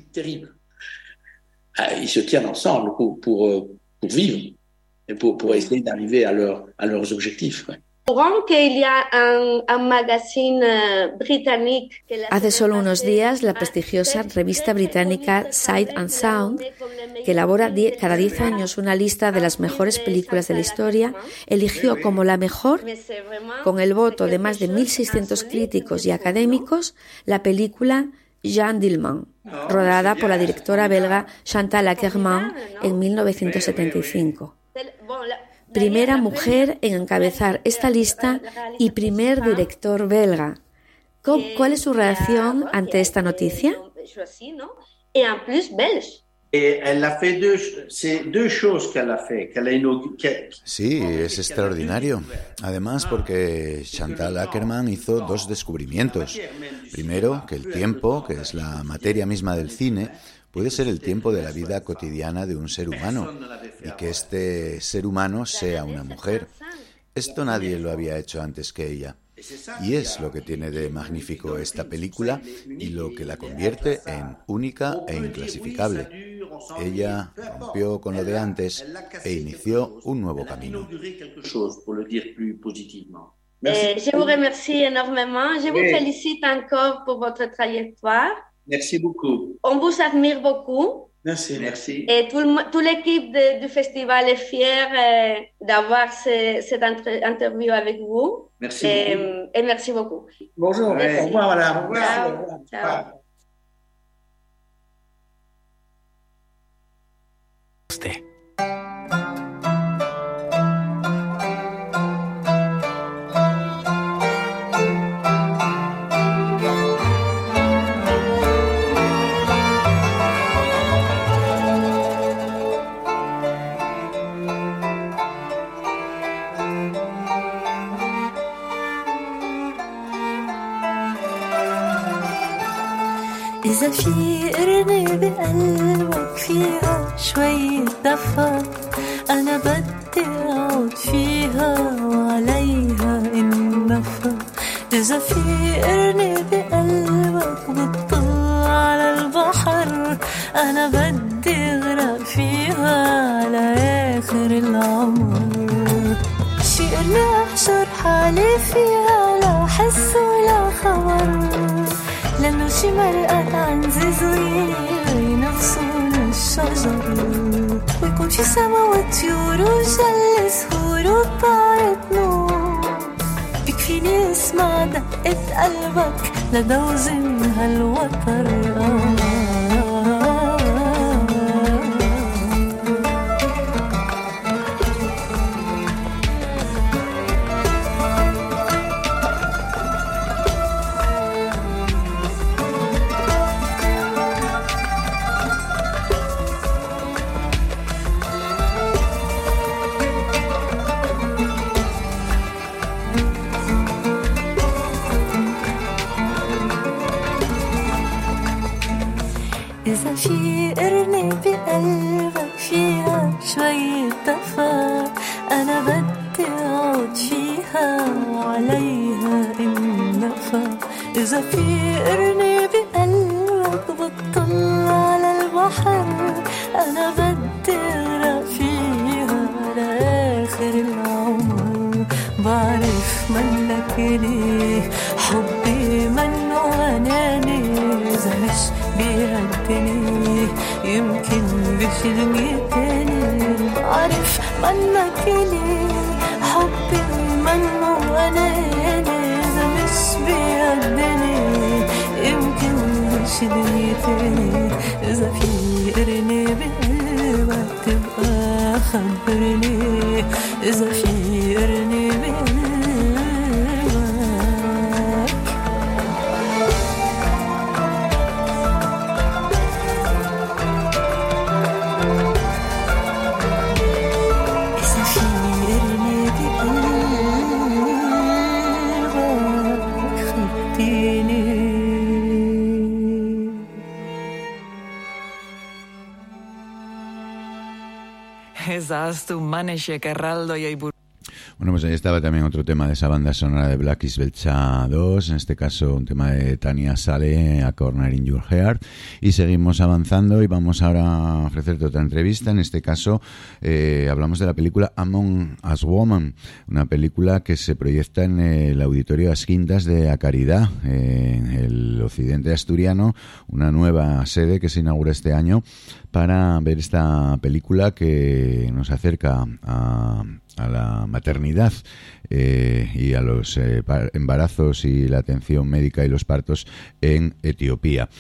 [SPEAKER 14] Ils se tiennent ensemble pour, pour, pour vivre et pour, pour essayer d'arriver à, leur, à leurs objectifs.
[SPEAKER 13] Hace solo unos días, la prestigiosa revista británica Sight and Sound, que elabora cada diez años una lista de las mejores películas de la historia, eligió como la mejor, con el voto de más de mil seiscientos críticos y académicos, la película Jeanne Dielman, rodada por la directora belga Chantal Akerman en mil novecientos setenta y cinco. Primera mujer en encabezar esta lista y primer director belga. ¿Cuál es su reacción ante esta noticia?
[SPEAKER 1] Sí, es extraordinario. Además, porque Chantal Akerman hizo dos descubrimientos. Primero, que el tiempo, que es la materia misma del cine, puede ser el tiempo de la vida cotidiana de un ser humano, y que este ser humano sea una mujer. Esto nadie lo había hecho antes que ella. Y es lo que tiene de magnífico esta película y lo que la convierte en única e inclasificable. Ella rompió con lo de antes e inició un nuevo camino.
[SPEAKER 12] Eh, je vous remercie énormément. Je vous félicite encore pour votre trajectoire.
[SPEAKER 14] Merci beaucoup.
[SPEAKER 12] On vous admire beaucoup.
[SPEAKER 14] Merci, merci.
[SPEAKER 12] Et tout, le, tout l'équipe de, du festival est fière euh, d'avoir ce, cette entre, interview avec vous.
[SPEAKER 14] Merci
[SPEAKER 12] et,
[SPEAKER 14] beaucoup.
[SPEAKER 12] Et merci beaucoup.
[SPEAKER 14] Bonjour.
[SPEAKER 12] Merci.
[SPEAKER 14] Au revoir, madame. Au revoir.
[SPEAKER 12] Ciao.
[SPEAKER 14] Au revoir.
[SPEAKER 12] Ciao.
[SPEAKER 11] Usted.
[SPEAKER 5] إذا في قرنة بقلبك فيها شوية دفا أنا بدي أقعد فيها وعليها النفا إذا في قرنة بقلبك بتطل على البحر أنا بدي أغرق فيها على آخر العمر شي قرنة أحشر حالي فيها لا حس ولا خبر لأنه شي مرقت عن زيزوية ينفسون الشجر ويكون شي سما وطيور وجل سهور وطارت نور بكفيني اسمع دقة قلبك لدوزن هالوتر زفيرني بقلبك بطل على البحر أنا بدي أغرق فيها لآخر العمر بعرف منك إلي حبي منه أناني إذا مش بيهدني يمكن بشيلني تاني بعرف منك إلي حبي منه أناني إذا مش بيهدني يمكن بشيلني تاني إذا في قرني بقلبك تبقى خبرني إذا في قرني بقلبك
[SPEAKER 1] Bueno, pues ahí estaba también otro tema de esa banda sonora de Black is Belcha dos, en este caso un tema de Tania Sale, A Corner in Your Heart, y seguimos avanzando y vamos ahora a ofrecerte otra entrevista. En este caso eh, hablamos de la película Among Us Women, una película que se proyecta en el Auditorio As Quintas de A Caridad, eh, en el occidente asturiano, una nueva sede que se inaugura este año para ver esta película que nos acerca a, a la maternidad eh, y a los eh, embarazos y la atención médica y los partos en Etiopía.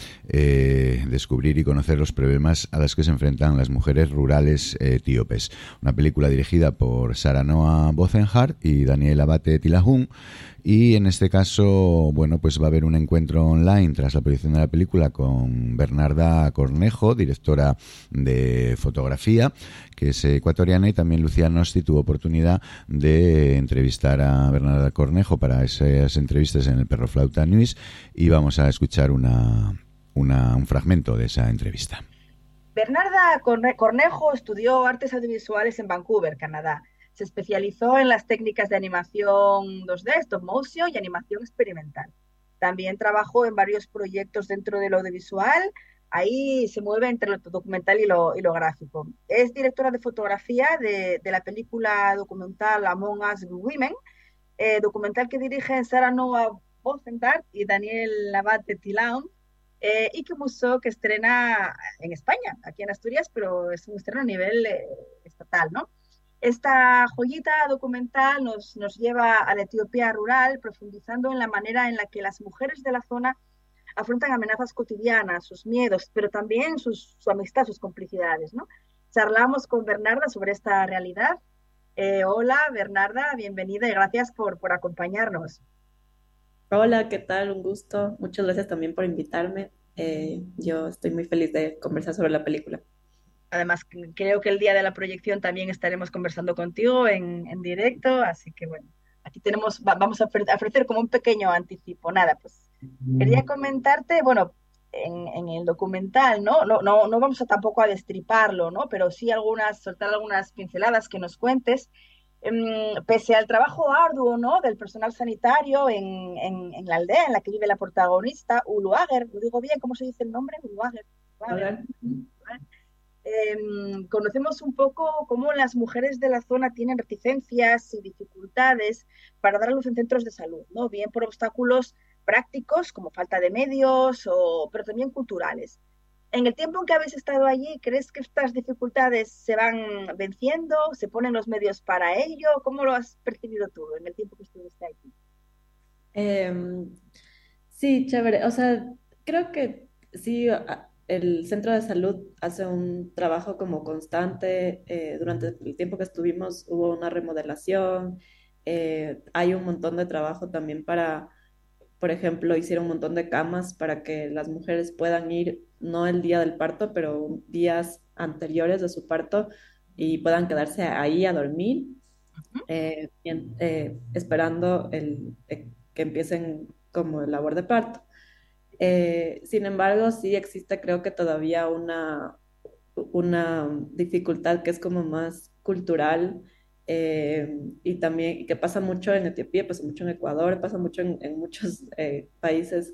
[SPEAKER 1] Eh, descubrir y conocer los problemas a los que se enfrentan las mujeres rurales etíopes. Una película dirigida por Saranoa Bozenhart y Daniel Abate Tilahun. Y en este caso, bueno, pues va a haber un encuentro online tras la proyección de la película con Bernarda Cornejo, directora de fotografía, que es ecuatoriana, y también Lucía Nosti tuvo oportunidad de entrevistar a Bernarda Cornejo para esas entrevistas en el Perroflauta News, y vamos a escuchar una, una, un fragmento de esa entrevista.
[SPEAKER 3] Bernarda Cornejo estudió artes audiovisuales en Vancouver, Canadá. Se especializó en las técnicas de animación dos D, stop motion y animación experimental. También trabajó en varios proyectos dentro del audiovisual. Ahí se mueve entre lo documental y lo, y lo gráfico. Es directora de fotografía de, de la película documental Among Us Women, eh, documental que dirigen Saranoa Bozenhart y Daniel Abate Tilahun, eh, y que museo que estrena en España, aquí en Asturias, pero es un estreno a nivel eh, estatal, ¿no? Esta joyita documental nos, nos lleva a la Etiopía rural, profundizando en la manera en la que las mujeres de la zona afrontan amenazas cotidianas, sus miedos, pero también sus, su amistad, sus complicidades, ¿no? Charlamos con Bernarda sobre esta realidad. Eh, hola, Bernarda, bienvenida y gracias por, por acompañarnos.
[SPEAKER 15] Hola, ¿qué tal? Un gusto. Muchas gracias también por invitarme. Eh, yo estoy muy feliz de conversar sobre la película.
[SPEAKER 3] Además, creo que el día de la proyección también estaremos conversando contigo en, en directo, así que bueno, aquí tenemos, va, vamos a ofrecer como un pequeño anticipo. Nada, pues quería comentarte, bueno, en, en el documental, ¿no? No, no, no vamos a tampoco a destriparlo, ¿no? Pero sí algunas, soltar algunas pinceladas que nos cuentes. Um, pese al trabajo arduo, ¿no?, del personal sanitario en, en, en la aldea en la que vive la protagonista, Uluager, lo digo bien, ¿cómo se dice el nombre? Uluager. Uluager. Eh, conocemos un poco cómo las mujeres de la zona tienen reticencias y dificultades para dar a luz en centros de salud, ¿no? Bien por obstáculos prácticos como falta de medios, o, pero también culturales. En el tiempo en que habéis estado allí, ¿crees que estas dificultades se van venciendo? ¿Se ponen los medios para ello? ¿Cómo lo has percibido tú en el tiempo que estuviste aquí?
[SPEAKER 15] Eh, sí, chévere. O sea, creo que sí, el centro de salud hace un trabajo como constante. Eh, durante el tiempo que estuvimos hubo una remodelación. Eh, hay un montón de trabajo también para, por ejemplo, hicieron un montón de camas para que las mujeres puedan ir, no el día del parto, pero días anteriores de su parto, y puedan quedarse ahí a dormir, uh-huh. eh, eh, esperando el, eh, que empiecen como el labor de parto. Eh, sin embargo, sí existe, creo que todavía una, una dificultad que es como más cultural, eh, y también, y que pasa mucho en Etiopía, pasa mucho en Ecuador, pasa mucho en, en muchos eh, países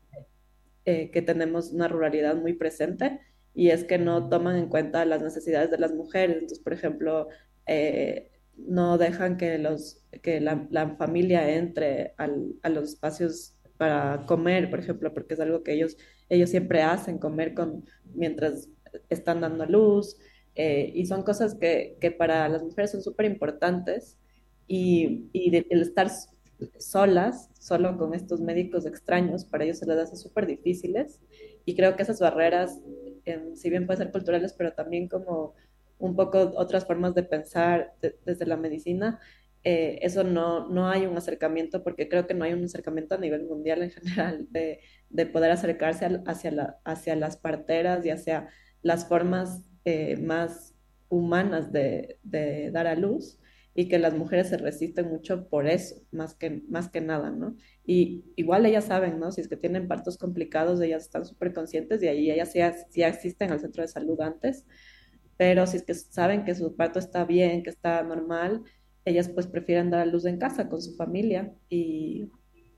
[SPEAKER 15] eh, que tenemos una ruralidad muy presente, y es que no toman en cuenta las necesidades de las mujeres. Entonces, por ejemplo, eh, no dejan que, los, que la, la familia entre al, a los espacios para comer, por ejemplo, porque es algo que ellos, ellos siempre hacen, comer con, mientras están dando a luz, eh, y son cosas que, que para las mujeres son súper importantes, y, y de- el estar solas, solo con estos médicos extraños, para ellos se les hace súper difíciles, y creo que esas barreras, em, si bien pueden ser culturales, pero también como un poco otras formas de pensar de- desde la medicina, eh, eso no, no hay un acercamiento, porque creo que no hay un acercamiento a nivel mundial en general de, de poder acercarse al- hacia, la, hacia las parteras y hacia las formas eh, más humanas de, de dar a luz, y que las mujeres se resisten mucho por eso, más que, más que nada, ¿no? Y igual ellas saben, ¿no? Si es que tienen partos complicados, ellas están súper conscientes, y ahí ellas sí, sí asisten al centro de salud antes, pero si es que saben que su parto está bien, que está normal, ellas pues prefieren dar a luz en casa con su familia, y,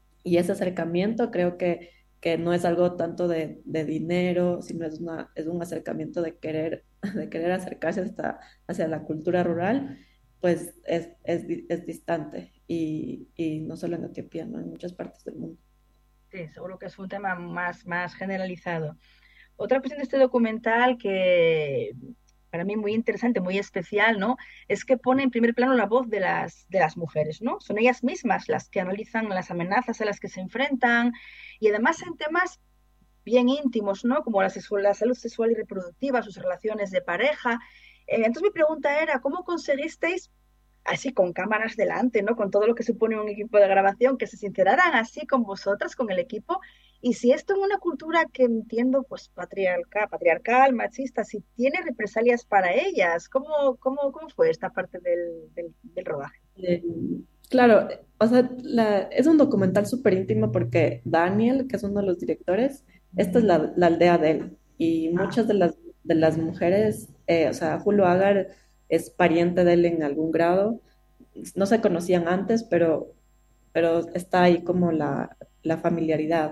[SPEAKER 15] y ese acercamiento creo que, que no es algo tanto de, de dinero, sino es, una, es un acercamiento de querer, de querer acercarse hasta, hacia la cultura rural, pues es, es, di- es distante, y, y no solo en Etiopía, ¿no? En muchas partes del mundo.
[SPEAKER 3] Sí, seguro que es un tema más, más generalizado. Otra cuestión de este documental que para mí muy interesante, muy especial, ¿no? Es que pone en primer plano la voz de las, de las mujeres, ¿no? Son ellas mismas las que analizan las amenazas a las que se enfrentan, y además en temas bien íntimos, ¿no? Como la, sexual, la salud sexual y reproductiva, sus relaciones de pareja. Eh, entonces mi pregunta era, ¿cómo conseguisteis, así con cámaras delante, ¿no? Con todo lo que supone un equipo de grabación, que se sinceraran así con vosotras, con el equipo? Y si esto en una cultura que entiendo, pues patriarcal, patriarcal, machista, si tiene represalias para ellas, ¿cómo, cómo, cómo fue esta parte del, del, del rodaje?
[SPEAKER 15] Eh, claro, o sea, la- es un documental súper íntimo, porque Daniel, que es uno de los directores, esta es la, la aldea de él, y muchas de las, de las mujeres, eh, o sea, Julio Agar es pariente de él en algún grado, no se conocían antes, pero, pero está ahí como la, la familiaridad.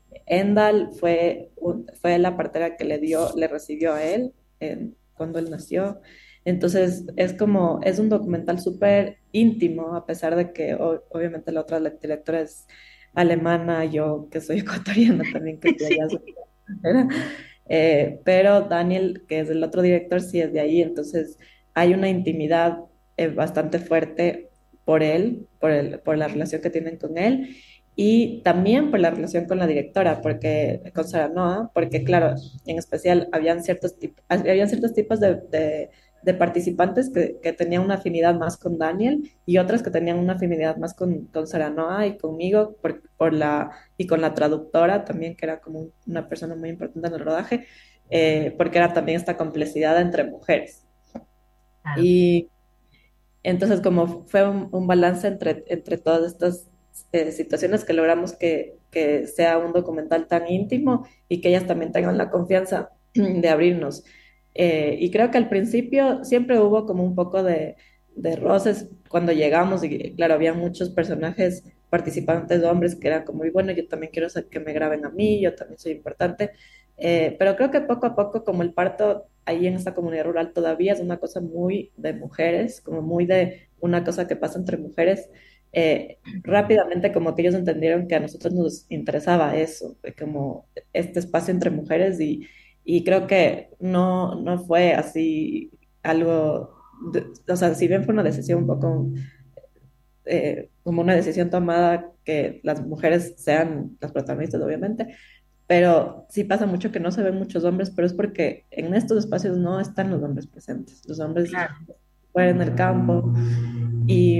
[SPEAKER 15] Endal fue, un- fue la partera que le dio, le recibió a él eh, cuando él nació. Entonces es como, es un documental súper íntimo, a pesar de que o- obviamente la otra directora es alemana, yo que soy ecuatoriana también, que estoy allá, soy extranjera. Eh, pero Daniel, que es el otro director, sí es de ahí, entonces hay una intimidad eh, bastante fuerte por él, por el, por la relación que tienen con él, y también por la relación con la directora, porque con Sara Noah, porque claro, en especial habían ciertos, tip- habían ciertos tipos de, de, de participantes que, que tenían una afinidad más con Daniel, y otras que tenían una afinidad más con, con Sara Noah y conmigo, por, por la, y con la traductora también, que era como una persona muy importante en el rodaje, eh, porque era también esta complejidad entre mujeres.
[SPEAKER 3] Claro.
[SPEAKER 15] Y entonces, como fue un, un balance entre, entre todas estas eh, situaciones, que logramos que, que sea un documental tan íntimo, y que ellas también tengan la confianza de abrirnos. Eh, y creo que al principio siempre hubo como un poco de, de roces cuando llegamos, y claro, había muchos personajes participantes de hombres que eran como, y bueno, yo también quiero que me graben a mí, yo también soy importante. Eh, pero creo que poco a poco, como el parto ahí en esta comunidad rural todavía es una cosa muy de mujeres, como muy de una cosa que pasa entre mujeres, eh, rápidamente como que ellos entendieron que a nosotros nos interesaba eso, de como este espacio entre mujeres, y, y creo que no, no fue así algo, de- o sea, si bien fue una decisión un poco, eh, como una decisión tomada que las mujeres sean las protagonistas, obviamente, pero sí pasa mucho que no se ven muchos hombres, pero es porque en estos espacios no están los hombres presentes. Los hombres
[SPEAKER 3] Claro.
[SPEAKER 15] fuera en el campo. Y,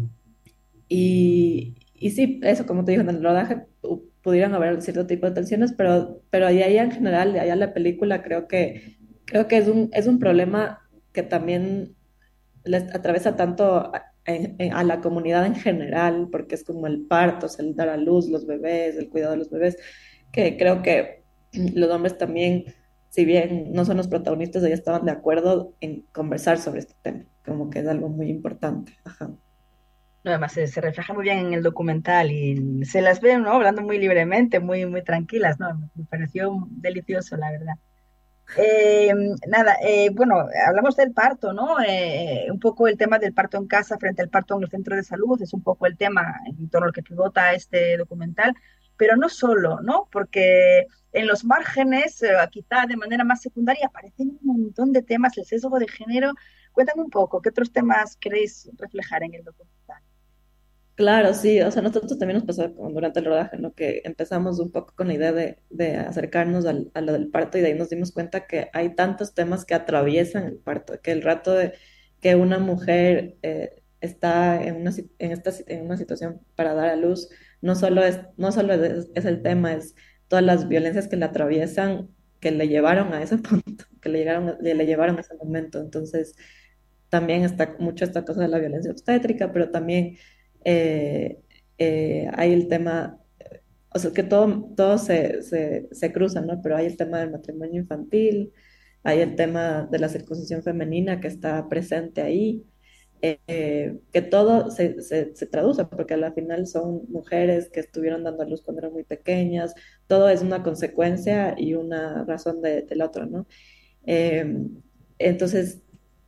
[SPEAKER 15] y, y sí, eso, como te digo, en el rodaje pu- pudieron haber cierto tipo de tensiones, pero, pero de ahí en general, de ahí a la película, creo que, creo que es un, es un problema que también les atraviesa tanto a, en- en- a la comunidad en general, porque es como el parto, o sea, el dar a luz, los bebés, el cuidado de los bebés, que creo que los hombres también si bien no son los protagonistas, ellos estaban de acuerdo en conversar sobre este tema, como que es algo muy importante. Ajá.
[SPEAKER 3] No, además se, se refleja muy bien en el documental y se las ve, ¿no? Hablando muy libremente, muy, muy tranquilas, ¿no? Me pareció delicioso, la verdad. Eh, nada, eh, bueno, hablamos del parto, ¿no? Eh, un poco el tema del parto en casa frente al parto en el centro de salud, es un poco el tema en torno al que pivota este documental, pero no solo, ¿no? Porque en los márgenes, eh, quizá de manera más secundaria, aparecen un montón de temas, el sesgo de género. Cuéntame un poco, ¿qué otros temas queréis reflejar en el documental?
[SPEAKER 15] Claro, sí, o sea, nosotros también nos pasó como durante el rodaje, ¿no? Que empezamos un poco con la idea de, de acercarnos al- a lo del parto y de ahí nos dimos cuenta que hay tantos temas que atraviesan el parto, que el rato de que una mujer eh, está en una, si- en esta, si- en una situación para dar a luz, no solo es, no solo es, es el tema, es todas las violencias que le atraviesan, que le llevaron a ese punto, que le llegaron, le, le llevaron a ese momento. Entonces, también está mucho esta cosa de la violencia obstétrica, pero también eh, eh, hay el tema, o sea, que todo, todo se, se, se cruza, ¿no? Pero hay el tema del matrimonio infantil, hay el tema de la circuncisión femenina que está presente ahí, eh, eh, que todo se, se, se traduce, porque al final son mujeres que estuvieron dando a luz cuando eran muy pequeñas, todo es una consecuencia y una razón de, del otro, ¿no? Eh, entonces,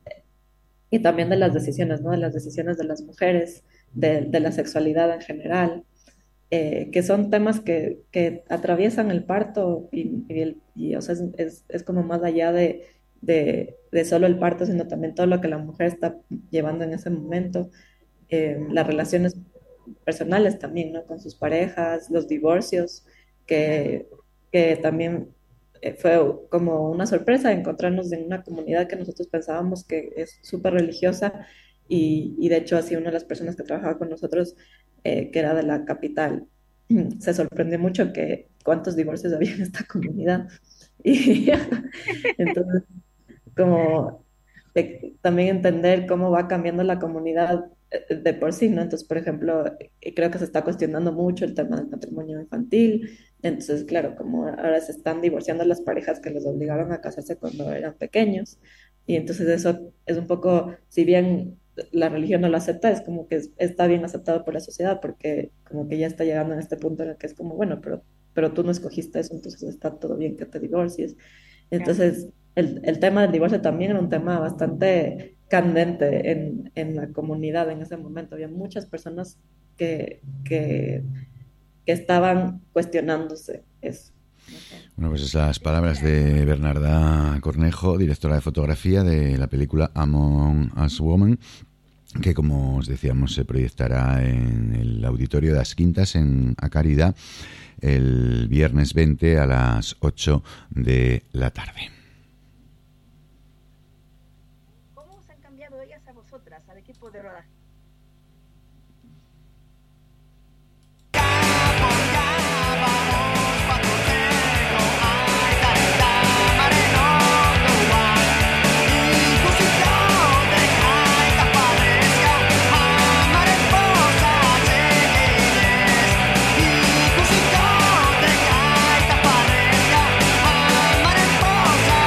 [SPEAKER 15] y también de las decisiones, ¿no? De las decisiones de las mujeres, de, de la sexualidad en general, eh, que son temas que, que atraviesan el parto y, y, el- y, o sea, es, es, es como más allá de, de, de solo el parto, sino también todo lo que la mujer está llevando en ese momento, eh, las relaciones personales también, ¿no? Con sus parejas, los divorcios, que, que también eh, fue como una sorpresa encontrarnos en una comunidad que nosotros pensábamos que es súper religiosa y, y de hecho así una de las personas que trabajaba con nosotros, eh, que era de la capital, se sorprendió mucho que cuántos divorcios había en esta comunidad. Y entonces, como de- también entender cómo va cambiando la comunidad eh, de por sí, ¿no? Entonces, por ejemplo, eh, creo que se está cuestionando mucho el tema del matrimonio infantil. Entonces, claro, como ahora se están divorciando las parejas que les obligaron a casarse cuando eran pequeños. Y entonces eso es un poco, si bien la religión no lo acepta, es como que es- está bien aceptado por la sociedad, porque como que ya está llegando en este punto en el que es como, bueno, pero, pero tú no escogiste eso, entonces está todo bien que te divorcies. Entonces, el, el tema del divorcio también era un tema bastante candente en, en la comunidad en ese momento. Había muchas personas que, que, que estaban cuestionándose eso.
[SPEAKER 1] Bueno, pues esas palabras de Bernarda Cornejo, directora de fotografía de la película Among Us Women, que como os decíamos se proyectará en el Auditorio de las Quintas en A Caridad el viernes veinte a las ocho de la tarde.
[SPEAKER 3] ¿Cómo os han cambiado ellas a vosotras, al equipo de rodaje?
[SPEAKER 8] Mariposa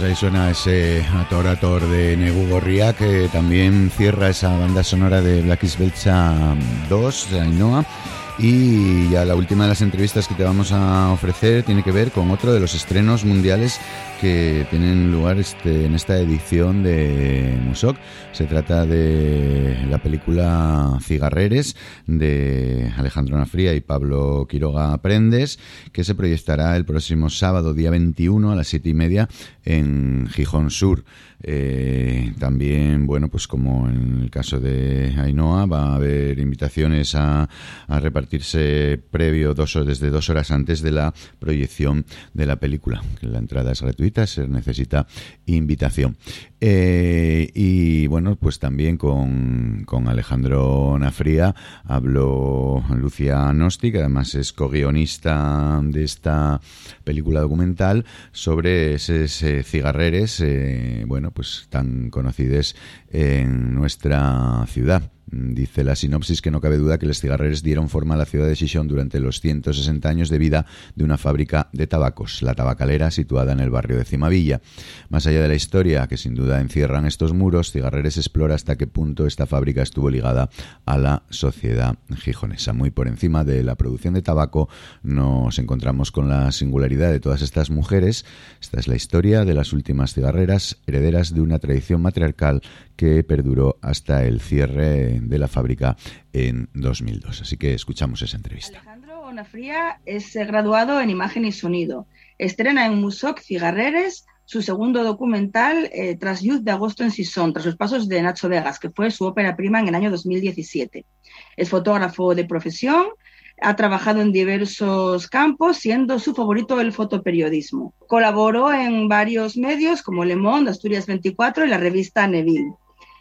[SPEAKER 1] ahí suena ese Atorator de Negu Gorria, que también cierra esa banda sonora de Black is Belcha dos, de Ainhoa. Y ya la última de las entrevistas que te vamos a ofrecer tiene que ver con otro de los estrenos mundiales que tienen lugar este, en esta edición de Musoc. Se trata de la película Cigarreres de Alejandro Nafría y Pablo Quiroga Prendes, que se proyectará el próximo sábado, día veintiuno, a las siete y media en Gijón Sur. Eh, también, bueno, pues como en el caso de Ainhoa, va a haber invitaciones a, a repartirse previo dos o desde dos horas antes de la proyección de la película. La entrada es gratuita, se necesita invitación. Eh, y bueno, pues también con, con Alejandro Nafría habló Lucía Nosti, que además es co-guionista de esta película documental sobre esos eh, cigarreres, eh, bueno, pues tan conocidos en nuestra ciudad. Dice la sinopsis que no cabe duda que los cigarreres dieron forma a la ciudad de Xixón durante los ciento sesenta años de vida de una fábrica de tabacos, la tabacalera, situada en el barrio de Cimavilla. Más allá de la historia, que sin duda encierran estos muros, Cigarreres explora hasta qué punto esta fábrica estuvo ligada a la sociedad gijonesa. Muy por encima de la producción de tabaco nos encontramos con la singularidad de todas estas mujeres. Esta es la historia de las últimas cigarreras, herederas de una tradición matriarcal que perduró hasta el cierre de la fábrica en dos mil dos. Así que escuchamos esa entrevista.
[SPEAKER 3] Alejandro Nafría es graduado en imagen y sonido. Estrena en Musoc Cigarreres, su segundo documental eh, tras Youth de agosto en Sison, tras los pasos de Nacho Vegas, que fue su ópera prima en el año dos mil diecisiete. Es fotógrafo de profesión, ha trabajado en diversos campos, siendo su favorito el fotoperiodismo. Colaboró en varios medios como Le Monde, Asturias veinticuatro y la revista Neville.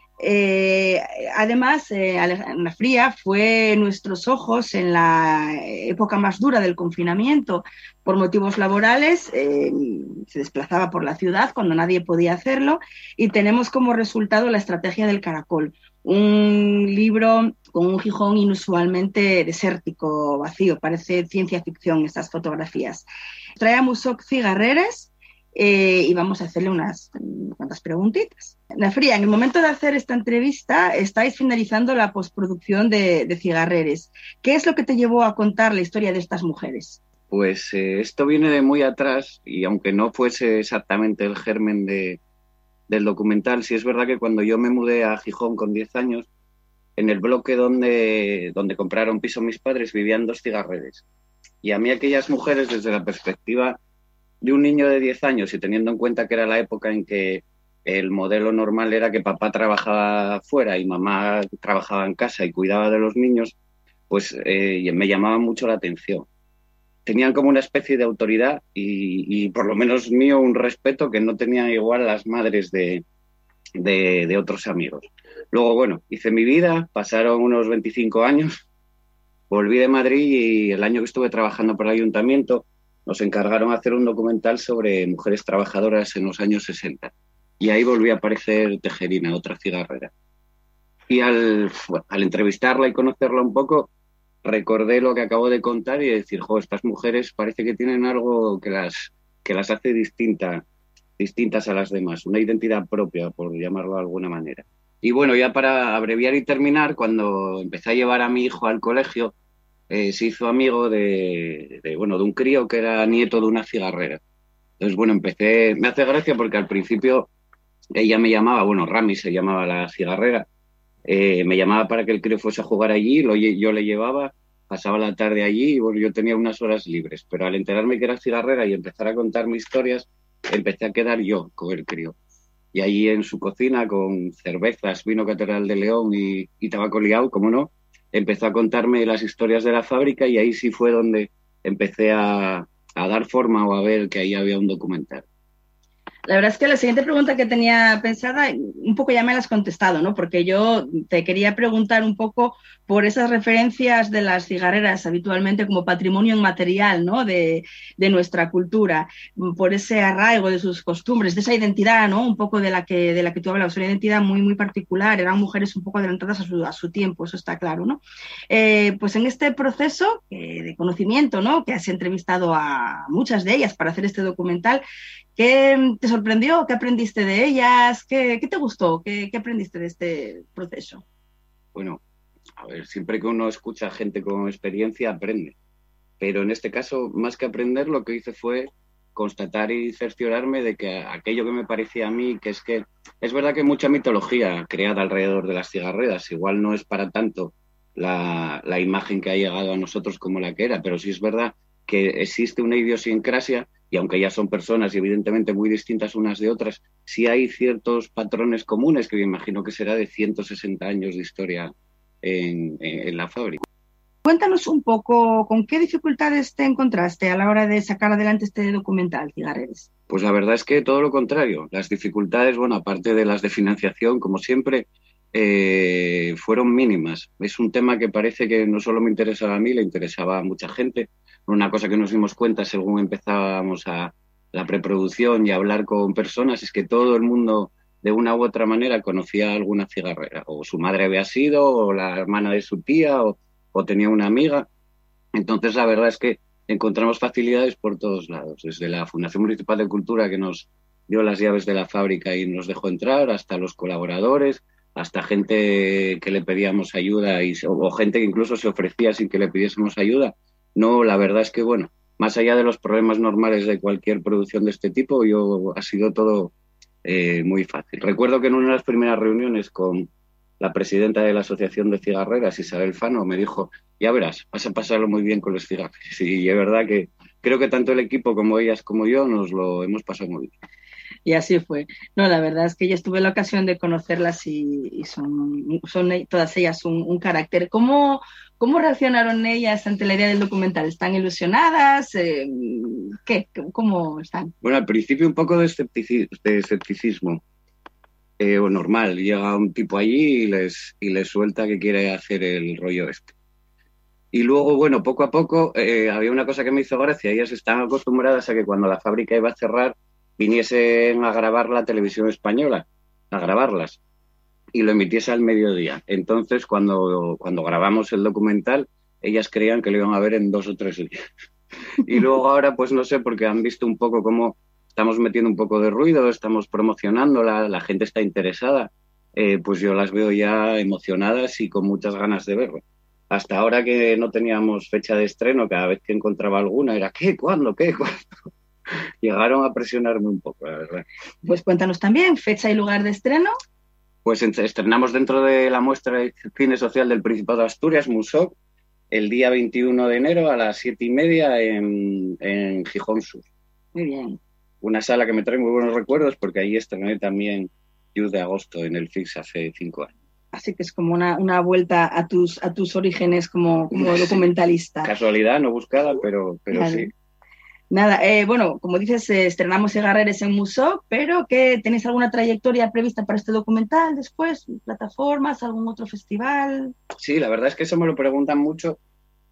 [SPEAKER 3] Eh, además, eh, Nafría fue nuestros ojos en la época más dura del confinamiento. Por motivos laborales, eh, se desplazaba por la ciudad cuando nadie podía hacerlo, y tenemos como resultado La estrategia del caracol, un libro con un Gijón inusualmente desértico, vacío. Parece ciencia ficción estas fotografías. Trae a Musoc Cigarreres eh, y vamos a hacerle unas cuantas preguntitas. Nafría, en el momento de hacer esta entrevista estáis finalizando la postproducción de, de Cigarreres. ¿Qué es lo que te llevó a contar la historia de estas mujeres?
[SPEAKER 16] Pues eh, esto viene de muy atrás, y aunque no fuese exactamente el germen de, del documental, sí es verdad que cuando yo me mudé a Gijón con diez años, en el bloque donde, donde compraron piso mis padres vivían dos cigarreres. Y a mí aquellas mujeres, desde la perspectiva de un niño de diez años, y teniendo en cuenta que era la época en que el modelo normal era que papá trabajaba fuera y mamá trabajaba en casa y cuidaba de los niños, pues eh, me llamaban mucho la atención. Tenían como una especie de autoridad y, y por lo menos mío un respeto que no tenían igual las madres de, de, de otros amigos. Luego, bueno, hice mi vida, pasaron unos veinticinco años, volví de Madrid y el año que estuve trabajando para el ayuntamiento nos encargaron de hacer un documental sobre mujeres trabajadoras en los años sesenta. Y ahí volví a aparecer Tejerina, otra cigarrera. Y al, bueno, al entrevistarla y conocerla un poco, recordé lo que acabo de contar y decir, jo, estas mujeres parece que tienen algo que las, que las hace distinta, distintas a las demás, una identidad propia, por llamarlo de alguna manera. Y bueno, ya para abreviar y terminar, cuando empecé a llevar a mi hijo al colegio, eh, se hizo amigo de, de, bueno, de un crío que era nieto de una cigarrera. Entonces, bueno, empecé, me hace gracia porque al principio ella me llamaba, bueno, Rami se llamaba la cigarrera, eh, me llamaba para que el crío fuese a jugar allí, lo, yo le llevaba, pasaba la tarde allí y bueno, yo tenía unas horas libres, pero al enterarme que era cigarrera y empezar a contar mis historias, empecé a quedar yo con el crío. Y allí en su cocina, con cervezas, vino Catedral de León y, y tabaco liao, como no, empezó a contarme las historias de la fábrica y ahí sí fue donde empecé a, a dar forma o a ver que ahí había un documental.
[SPEAKER 3] La verdad es que la siguiente pregunta que tenía pensada, un poco ya me la has contestado, ¿no? Porque yo te quería preguntar un poco por esas referencias de las cigarreras habitualmente como patrimonio inmaterial, ¿no? de, de nuestra cultura, por ese arraigo de sus costumbres, de esa identidad, ¿no? Un poco de la que, de la que tú hablabas, una identidad muy, muy particular, eran mujeres un poco adelantadas a su, a su tiempo, eso está claro, ¿no? Eh, pues en este proceso eh, de conocimiento, ¿no? Que has entrevistado a muchas de ellas para hacer este documental, ¿qué te sorprendió? ¿Qué aprendiste de ellas? ¿Qué, qué te gustó? ¿Qué, ¿Qué aprendiste de este proceso?
[SPEAKER 16] Bueno, a ver, siempre que uno escucha a gente con experiencia, aprende. Pero en este caso, más que aprender, lo que hice fue constatar y cerciorarme de que aquello que me parecía a mí, que es que es verdad que hay mucha mitología creada alrededor de las cigarreras, igual no es para tanto la, la imagen que ha llegado a nosotros como la que era, pero sí es verdad que existe una idiosincrasia y aunque ya son personas y evidentemente muy distintas unas de otras, sí hay ciertos patrones comunes que me imagino que será de ciento sesenta años de historia en, en, en la fábrica.
[SPEAKER 3] Cuéntanos un poco con qué dificultades te encontraste a la hora de sacar adelante este documental, Cigarreres.
[SPEAKER 16] Pues la verdad es que todo lo contrario. Las dificultades, bueno, aparte de las de financiación, como siempre, eh, fueron mínimas. Es un tema que parece que no solo me interesaba a mí, le interesaba a mucha gente. Una cosa que nos dimos cuenta según empezábamos a la preproducción y a hablar con personas es que todo el mundo, de una u otra manera, conocía alguna cigarrera. O su madre había sido, o la hermana de su tía, o, o tenía una amiga. Entonces, la verdad es que encontramos facilidades por todos lados. Desde la Fundación Municipal de Cultura, que nos dio las llaves de la fábrica y nos dejó entrar, hasta los colaboradores, hasta gente que le pedíamos ayuda y, o, o gente que incluso se ofrecía sin que le pidiésemos ayuda. No, la verdad es que, bueno, más allá de los problemas normales de cualquier producción de este tipo, yo ha sido todo eh, muy fácil. Recuerdo que en una de las primeras reuniones con la presidenta de la Asociación de Cigarreras, Isabel Fano, me dijo, ya verás, vas a pasarlo muy bien con los cigarros. Y es verdad que creo que tanto el equipo como ellas como yo nos lo hemos pasado muy bien.
[SPEAKER 3] Y así fue. No, la verdad es que ya tuve la ocasión de conocerlas y, y son, son todas ellas un, un carácter. ¿Cómo, ¿Cómo reaccionaron ellas ante la idea del documental? ¿Están ilusionadas? Eh, ¿Qué? ¿Cómo están?
[SPEAKER 16] Bueno, al principio un poco de escepticismo, de escepticismo. Eh, o normal, llega un tipo allí y les, y les suelta que quiere hacer el rollo este. Y luego, bueno, poco a poco eh, había una cosa que me hizo gracia. Ellas están acostumbradas a que cuando la fábrica iba a cerrar viniesen a grabar la televisión española, a grabarlas, y lo emitiese al mediodía. Entonces, cuando, cuando grabamos el documental, ellas creían que lo iban a ver en dos o tres días. Y luego ahora, pues no sé, porque han visto un poco cómo estamos metiendo un poco de ruido, estamos promocionándola, la gente está interesada, eh, pues yo las veo ya emocionadas y con muchas ganas de verlo. Hasta ahora que no teníamos fecha de estreno, cada vez que encontraba alguna era ¿qué? ¿Cuándo? ¿Qué? ¿Cuándo? Llegaron a presionarme un poco, la verdad.
[SPEAKER 3] Pues cuéntanos también, fecha y lugar de estreno.
[SPEAKER 16] Pues estrenamos dentro de la muestra de cine social del Principado de Asturias, MUSOC, el día veintiuno de enero a las siete y media en, en Gijón Sur.
[SPEAKER 3] Muy bien.
[SPEAKER 16] Una sala que me trae muy buenos recuerdos porque ahí estrené también Luz de Agosto en el Fix hace cinco años.
[SPEAKER 3] Así que es como una, una vuelta a tus, a tus orígenes como, como documentalista.
[SPEAKER 16] Sí. Casualidad, no buscada, pero, pero vale. Sí.
[SPEAKER 3] Nada, eh, bueno, como dices, eh, estrenamos Cigarreres en MUSOC, pero ¿qué, ¿tenéis alguna trayectoria prevista para este documental después? ¿Plataformas? ¿Algún otro festival?
[SPEAKER 16] Sí, la verdad es que eso me lo preguntan mucho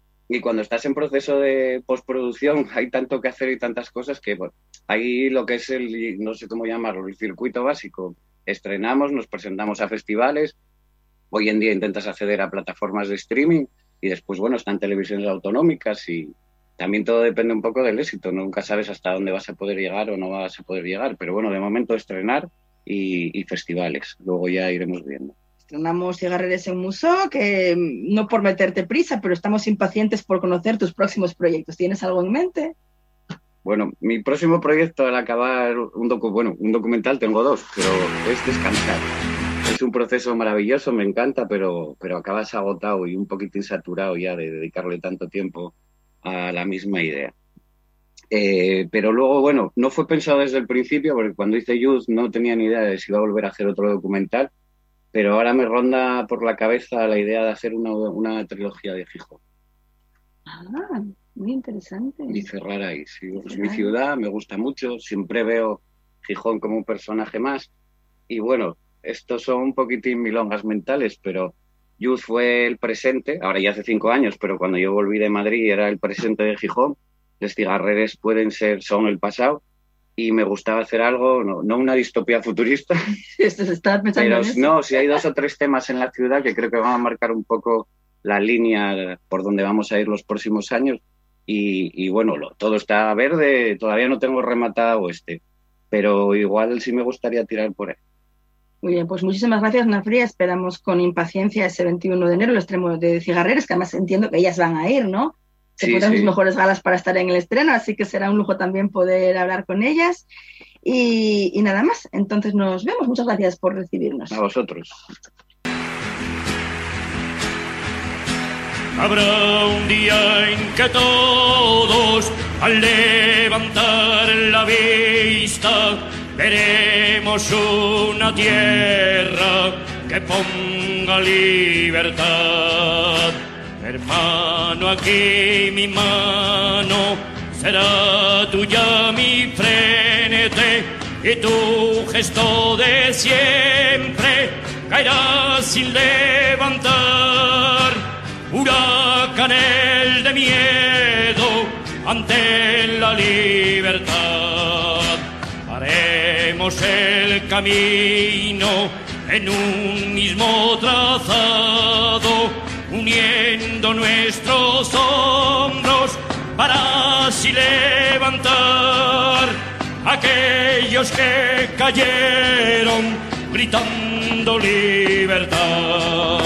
[SPEAKER 16] y cuando estás en proceso de postproducción hay tanto que hacer y tantas cosas que bueno, hay lo que es el, no sé cómo llamarlo, el circuito básico. Estrenamos, nos presentamos a festivales, hoy en día intentas acceder a plataformas de streaming y después, bueno, están televisiones autonómicas y también todo depende un poco del éxito. Nunca sabes hasta dónde vas a poder llegar o no vas a poder llegar. Pero bueno, de momento estrenar y, y festivales. Luego ya iremos viendo.
[SPEAKER 3] Estrenamos Cigarreres en MUSOC, que no por meterte prisa, pero estamos impacientes por conocer tus próximos proyectos. ¿Tienes algo en mente?
[SPEAKER 16] Bueno, mi próximo proyecto al acabar un, docu bueno, un documental, tengo dos, pero es descansar. Es un proceso maravilloso, me encanta, pero, pero acabas agotado y un poquitín saturado ya de dedicarle tanto tiempo a la misma idea. Eh, pero luego, bueno, no fue pensado desde el principio, porque cuando hice Youth no tenía ni idea de si iba a volver a hacer otro documental, pero ahora me ronda por la cabeza la idea de hacer una, una trilogía de Gijón.
[SPEAKER 3] Ah, muy interesante.
[SPEAKER 16] Y cerrar ahí, sí. Es mi ciudad, me gusta mucho, siempre veo Gijón como un personaje más, y bueno, estos son un poquitín milongas mentales, pero Youth fue el presente, ahora ya hace cinco años, pero cuando yo volví de Madrid era el presente de Gijón. Les cigarreres pueden ser, son el pasado, y me gustaba hacer algo, no, no una distopía futurista,
[SPEAKER 17] Esto se estaba pensando
[SPEAKER 16] pero
[SPEAKER 17] en eso.
[SPEAKER 16] no, si hay dos o tres temas en la ciudad que creo que van a marcar un poco la línea por donde vamos a ir los próximos años, y, y bueno, lo, todo está verde, todavía no tengo rematado este, pero igual sí me gustaría tirar por ahí.
[SPEAKER 17] Muy bien, pues muchísimas gracias, Nafría. Esperamos con impaciencia ese veintiuno de enero, el estreno de Cigarreres, que además entiendo que ellas van a ir, ¿no? Se
[SPEAKER 16] Sí,
[SPEAKER 17] pondrán
[SPEAKER 16] sí.
[SPEAKER 17] sus mejores galas para estar en el estreno, así que será un lujo también poder hablar con ellas. Y, y nada más, entonces nos vemos. Muchas gracias por recibirnos.
[SPEAKER 16] A vosotros.
[SPEAKER 6] Habrá un día en que todos, al levantar la vista, veremos una tierra que ponga libertad. Hermano, aquí mi mano será tuya, mi frente, y tu gesto de siempre caerá sin levantar. Huracanel de miedo ante la libertad. Haremos el camino en un mismo trazado, uniendo nuestros hombros para así levantar a aquellos que cayeron gritando libertad.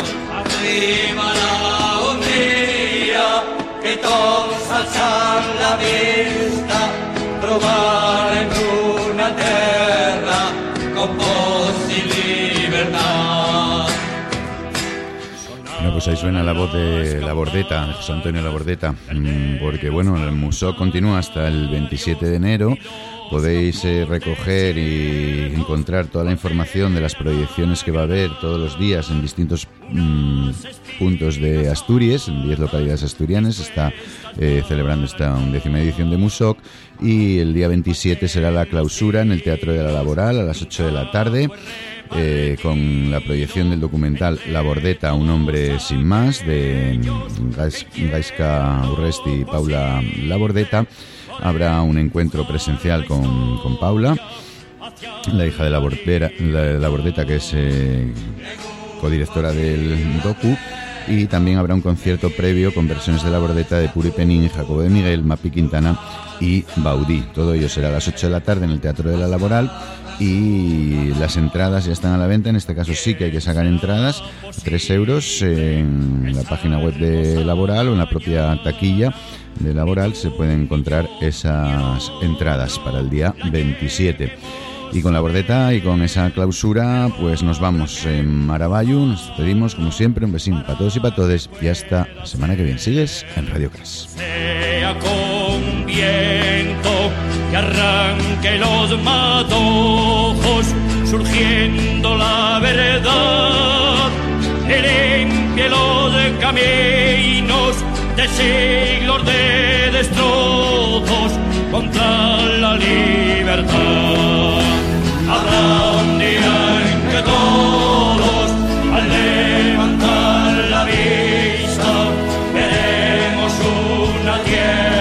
[SPEAKER 2] Arriba la Hongria, que todos alzan la vista, trobar en una tierra con voz y libertad.
[SPEAKER 1] Bueno, pues ahí suena la voz de Labordeta, de José Antonio Labordeta, porque bueno, el Museo continúa hasta el veintisiete de enero. Podéis eh, recoger y encontrar toda la información de las proyecciones que va a haber todos los días en distintos mmm, puntos de Asturias, en diez localidades asturianas. Está eh, celebrando esta undécima edición de Musoc, y el día veintisiete será la clausura en el Teatro de la Laboral a las ocho de la tarde. Eh, con la proyección del documental Labordeta, un hombre sin más, de Gaizka Urresti y Paula Labordeta. Habrá un encuentro presencial con, con Paula, la hija de Labordeta, la, Labordeta, que es eh, codirectora del docu, y también habrá un concierto previo con versiones de Labordeta, de Puri Penín, Jacobo de Miguel, Mapi Quintana y Baudí. Todo ello será a las ocho de la tarde en el Teatro de la Laboral, y las entradas ya están a la venta. En este caso sí que hay que sacar entradas, tres euros en la página web de Laboral o en la propia taquilla de Laboral se pueden encontrar esas entradas para el día veintisiete. Y con Labordeta y con esa clausura, pues nos vamos en Maravallo, nos despedimos como siempre, un besín para todos y para todes, y hasta la semana que viene. Sigues en Radio Crash.
[SPEAKER 6] Sea con viento que arranque los matojos, surgiendo la verdad, que limpie los caminos de siglos de destrozos contra la libertad. Habrá un día en que todos, al levantar la vista, veremos una tierra